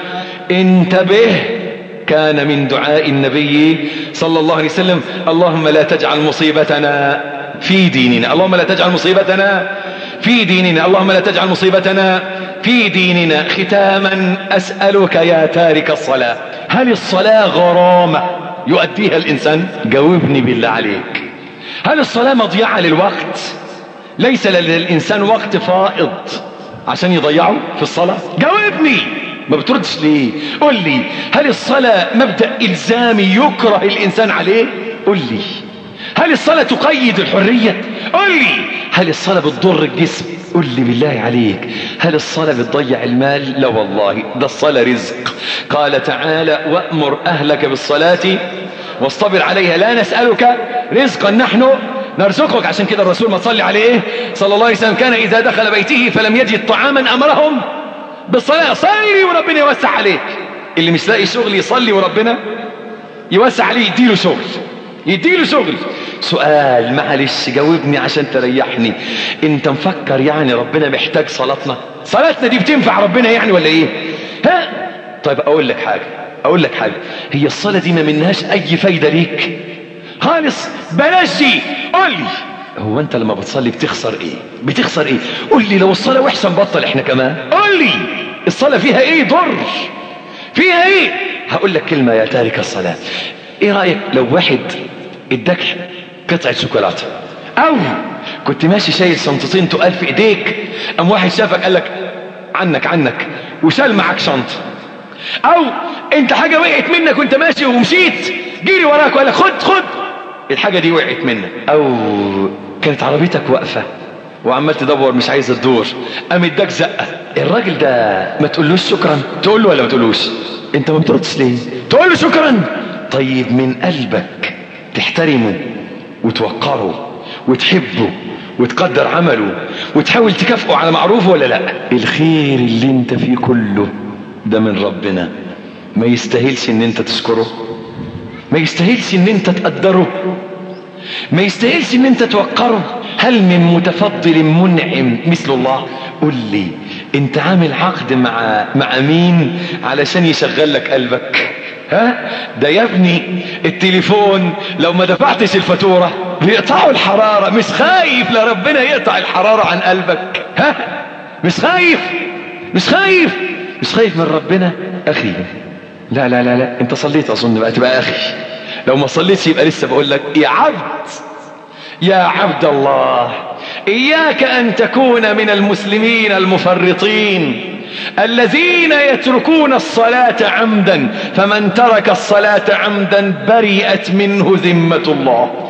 انتبه، كان من دعاء النبي صلى الله عليه وسلم: اللهم لا تجعل مصيبتنا في ديننا، اللهم لا تجعل مصيبتنا في ديننا، اللهم لا تجعل مصيبتنا في ديننا. ختاما أسألك يا تارك الصلاة، هل الصلاة غرامة يؤديها الإنسان؟ جاوبني بالله عليك. هل الصلاة مضيعة للوقت؟ ليس للإنسان وقت فائض عشان يضيعه في الصلاة؟ جاوبني، ما بتردش ليه؟ قل لي، هل الصلاة مبدأ إلزامي يكره الإنسان عليه؟ قل لي. هل الصلاة تقيد الحرية؟ قل لي. هل الصلاة بتضر الجسم؟ قل لي بالله عليك. هل الصلاة بتضيع المال؟ لا والله، ده الصلاة رزق. قال تعالى: وأمر أهلك بالصلاة واصطبر عليها لا نسألك رزقا نحن نرزقك. عشان كده الرسول ما صلي عليه صلى الله عليه وسلم كان إذا دخل بيته فلم يجد طعاما أمرهم بالصلاة. صلي وربنا يوسع عليك. اللي مش لاقي شغل يصلي وربنا يوسع عليه، يديله شغل، يديله شغل. سؤال معلش جاوبني عشان تريحني، انت مفكر يعني ربنا محتاج صلاتنا؟ صلاتنا دي بتنفع ربنا يعني ولا ايه؟ ها؟ طيب اقول لك حاجة، هي الصلاة دي ما منهاش اي فايدة ليك خالص، بلاش دي. قول لي هو انت لما بتصلي بتخسر ايه؟ قول لي لو الصلاة وحشة نبطل احنا كمان. قول لي الصلاة فيها ايه ضر؟ فيها ايه؟ هقول لك كلمة يا تارك الصلاة. ايه رأيك لو واحد اداك قطعة شوكولاتة، او كنت ماشي شايل شنطتين تقال في ايديك، ام واحد شافك قال لك عنك وشال معاك شنطة، او انت حاجة وقعت منك وانت ماشي ومشيت جيري وراك وقال لك خد الحاجة دي وقعت منك، او كانت عربيتك واقفة وعمال تدور مش عايز تدور قام اداك زقة، الراجل ده ما تقولوش شكرا؟ تقول له ولا ما تقولوش؟ انت ما بتردش ليه؟ تقول له شكرا. طيب من قلبك تحترمه وتوقره وتحبه وتقدر عمله وتحاول تكافئه على معروفه ولا لا؟ الخير اللي انت فيه كله ده من ربنا، ما يستاهلش ان انت تشكره؟ ما يستاهلش ان انت تقدره؟ ما يستاهلش ان انت توقره؟ هل من متفضل منعم مثل الله؟ قل لي انت عامل عقد مع مين علشان يشغل لك قلبك؟ ها؟ ده يا ابني التليفون لو ما دفعتش الفاتورة بيقطعوا الحرارة. مش خايف لربنا يقطع الحرارة عن قلبك؟ ها؟ مش خايف من ربنا؟ اخي لا انت صليت اظن بقى تبقى اخي، لو ما صليتش يبقى لسه بقول لك يا عبد الله، إياك أن تكون من المسلمين المفرطين الذين يتركون الصلاة عمدا، فمن ترك الصلاة عمدا برئت منه ذمة الله.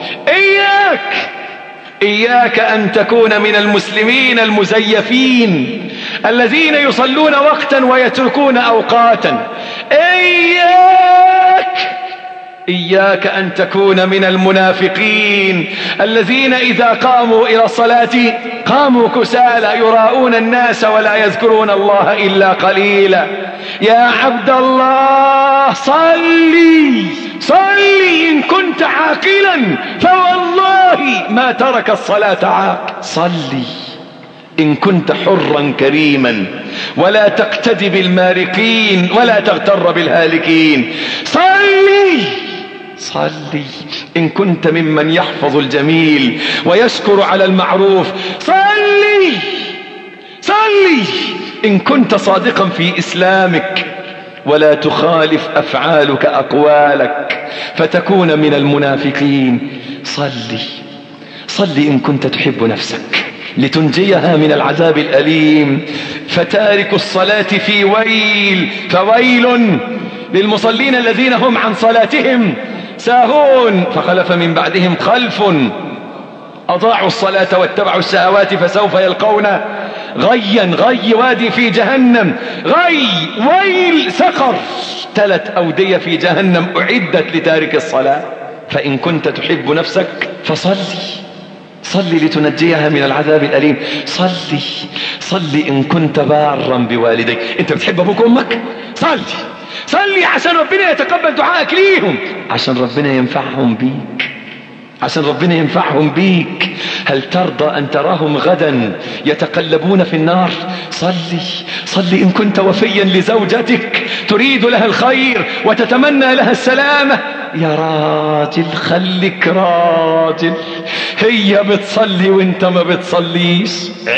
إياك أن تكون من المسلمين المزيفين الذين يصلون وقتا ويتركون أوقاتا. إياك أن تكون من المنافقين الذين إذا قاموا إلى الصلاة قاموا كسالى يراءون الناس ولا يذكرون الله إلا قليلا. يا عبد الله صلي إن كنت عاقلا فوالله ما ترك الصلاة عاق. صلي إن كنت حرا كريما ولا تقتدي بالمارقين ولا تغتر بالهالكين. صلي إن كنت ممن يحفظ الجميل ويشكر على المعروف. صلي إن كنت صادقا في إسلامك ولا تخالف أفعالك أقوالك فتكون من المنافقين. صلي إن كنت تحب نفسك لتنجيها من العذاب الأليم. فتارك الصلاة في فويل للمصلين الذين هم عن صلاتهم ساهون. فخلف من بعدهم خلف أضاعوا الصلاة واتبعوا الشهوات فسوف يلقون غي وادي في جهنم، ويل سقر، 3 أودية في جهنم أعدت لتارك الصلاة. فإن كنت تحب نفسك صلي لتنجيها من العذاب الأليم. صلي إن كنت بارا بوالديك. أنت بتحب أبوك وأمك؟ صلي عشان ربنا يتقبل دعائك ليهم، عشان ربنا ينفعهم بيك. هل ترضى أن تراهم غدا يتقلبون في النار؟ صلي إن كنت وفيا لزوجتك تريد لها الخير وتتمنى لها السلامة. يا راجل خليك راجل، هي بتصلي وانت ما بتصليش،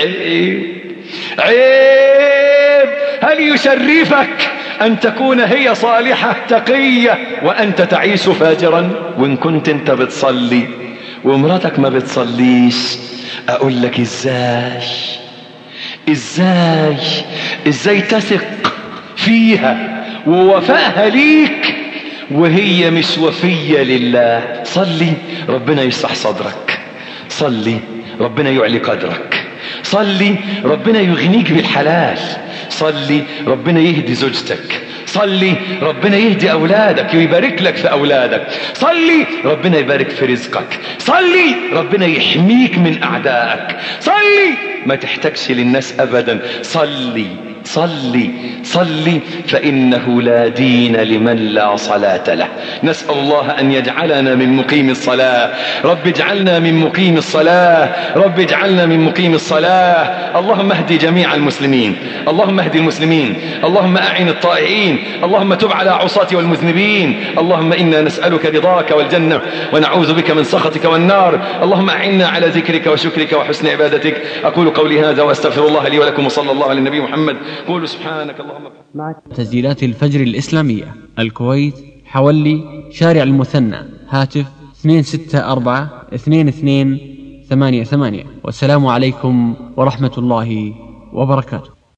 عيب. هل يشرفك أن تكون هي صالحة تقية وأنت تعيش فاجرا؟ وإن كنت أنت بتصلي ومراتك ما بتصليش، أقول لك إزاي تثق فيها ووفائها ليك وهي مش وفية لله؟ صلي ربنا يشرح صدرك، صلي ربنا يعلي قدرك، صلي ربنا يغنيك بالحلال، صلي ربنا يهدي زوجتك، صلي ربنا يهدي أولادك ويبارك لك في أولادك، صلي ربنا يبارك في رزقك، صلي ربنا يحميك من أعدائك، صلي ما تحتاجش للناس أبدا، صلي صلي فإنه لا دين لمن لا صلاة له. نسأل الله أن يجعلنا من مقيم الصلاة. رب اجعلنا من مقيم الصلاة، رب اجعلنا من مقيم الصلاة. اللهم اهدي جميع المسلمين، اللهم اهدي المسلمين، اللهم أعن الطائعين، اللهم تب على عصاة والمذنبين. اللهم إنا نسألك رضاك والجنة ونعوذ بك من سخطك والنار. اللهم أعنا على ذكرك وشكرك وحسن عبادتك. أقول قولي هذا وأستغفر الله لي ولكم، وصلى الله على النبي محمد. قولوا سبحانك اللهم. تسجيلات الفجر الإسلامية، الكويت، حولي، شارع المثنى، هاتف 264-2288. والسلام عليكم ورحمة الله وبركاته.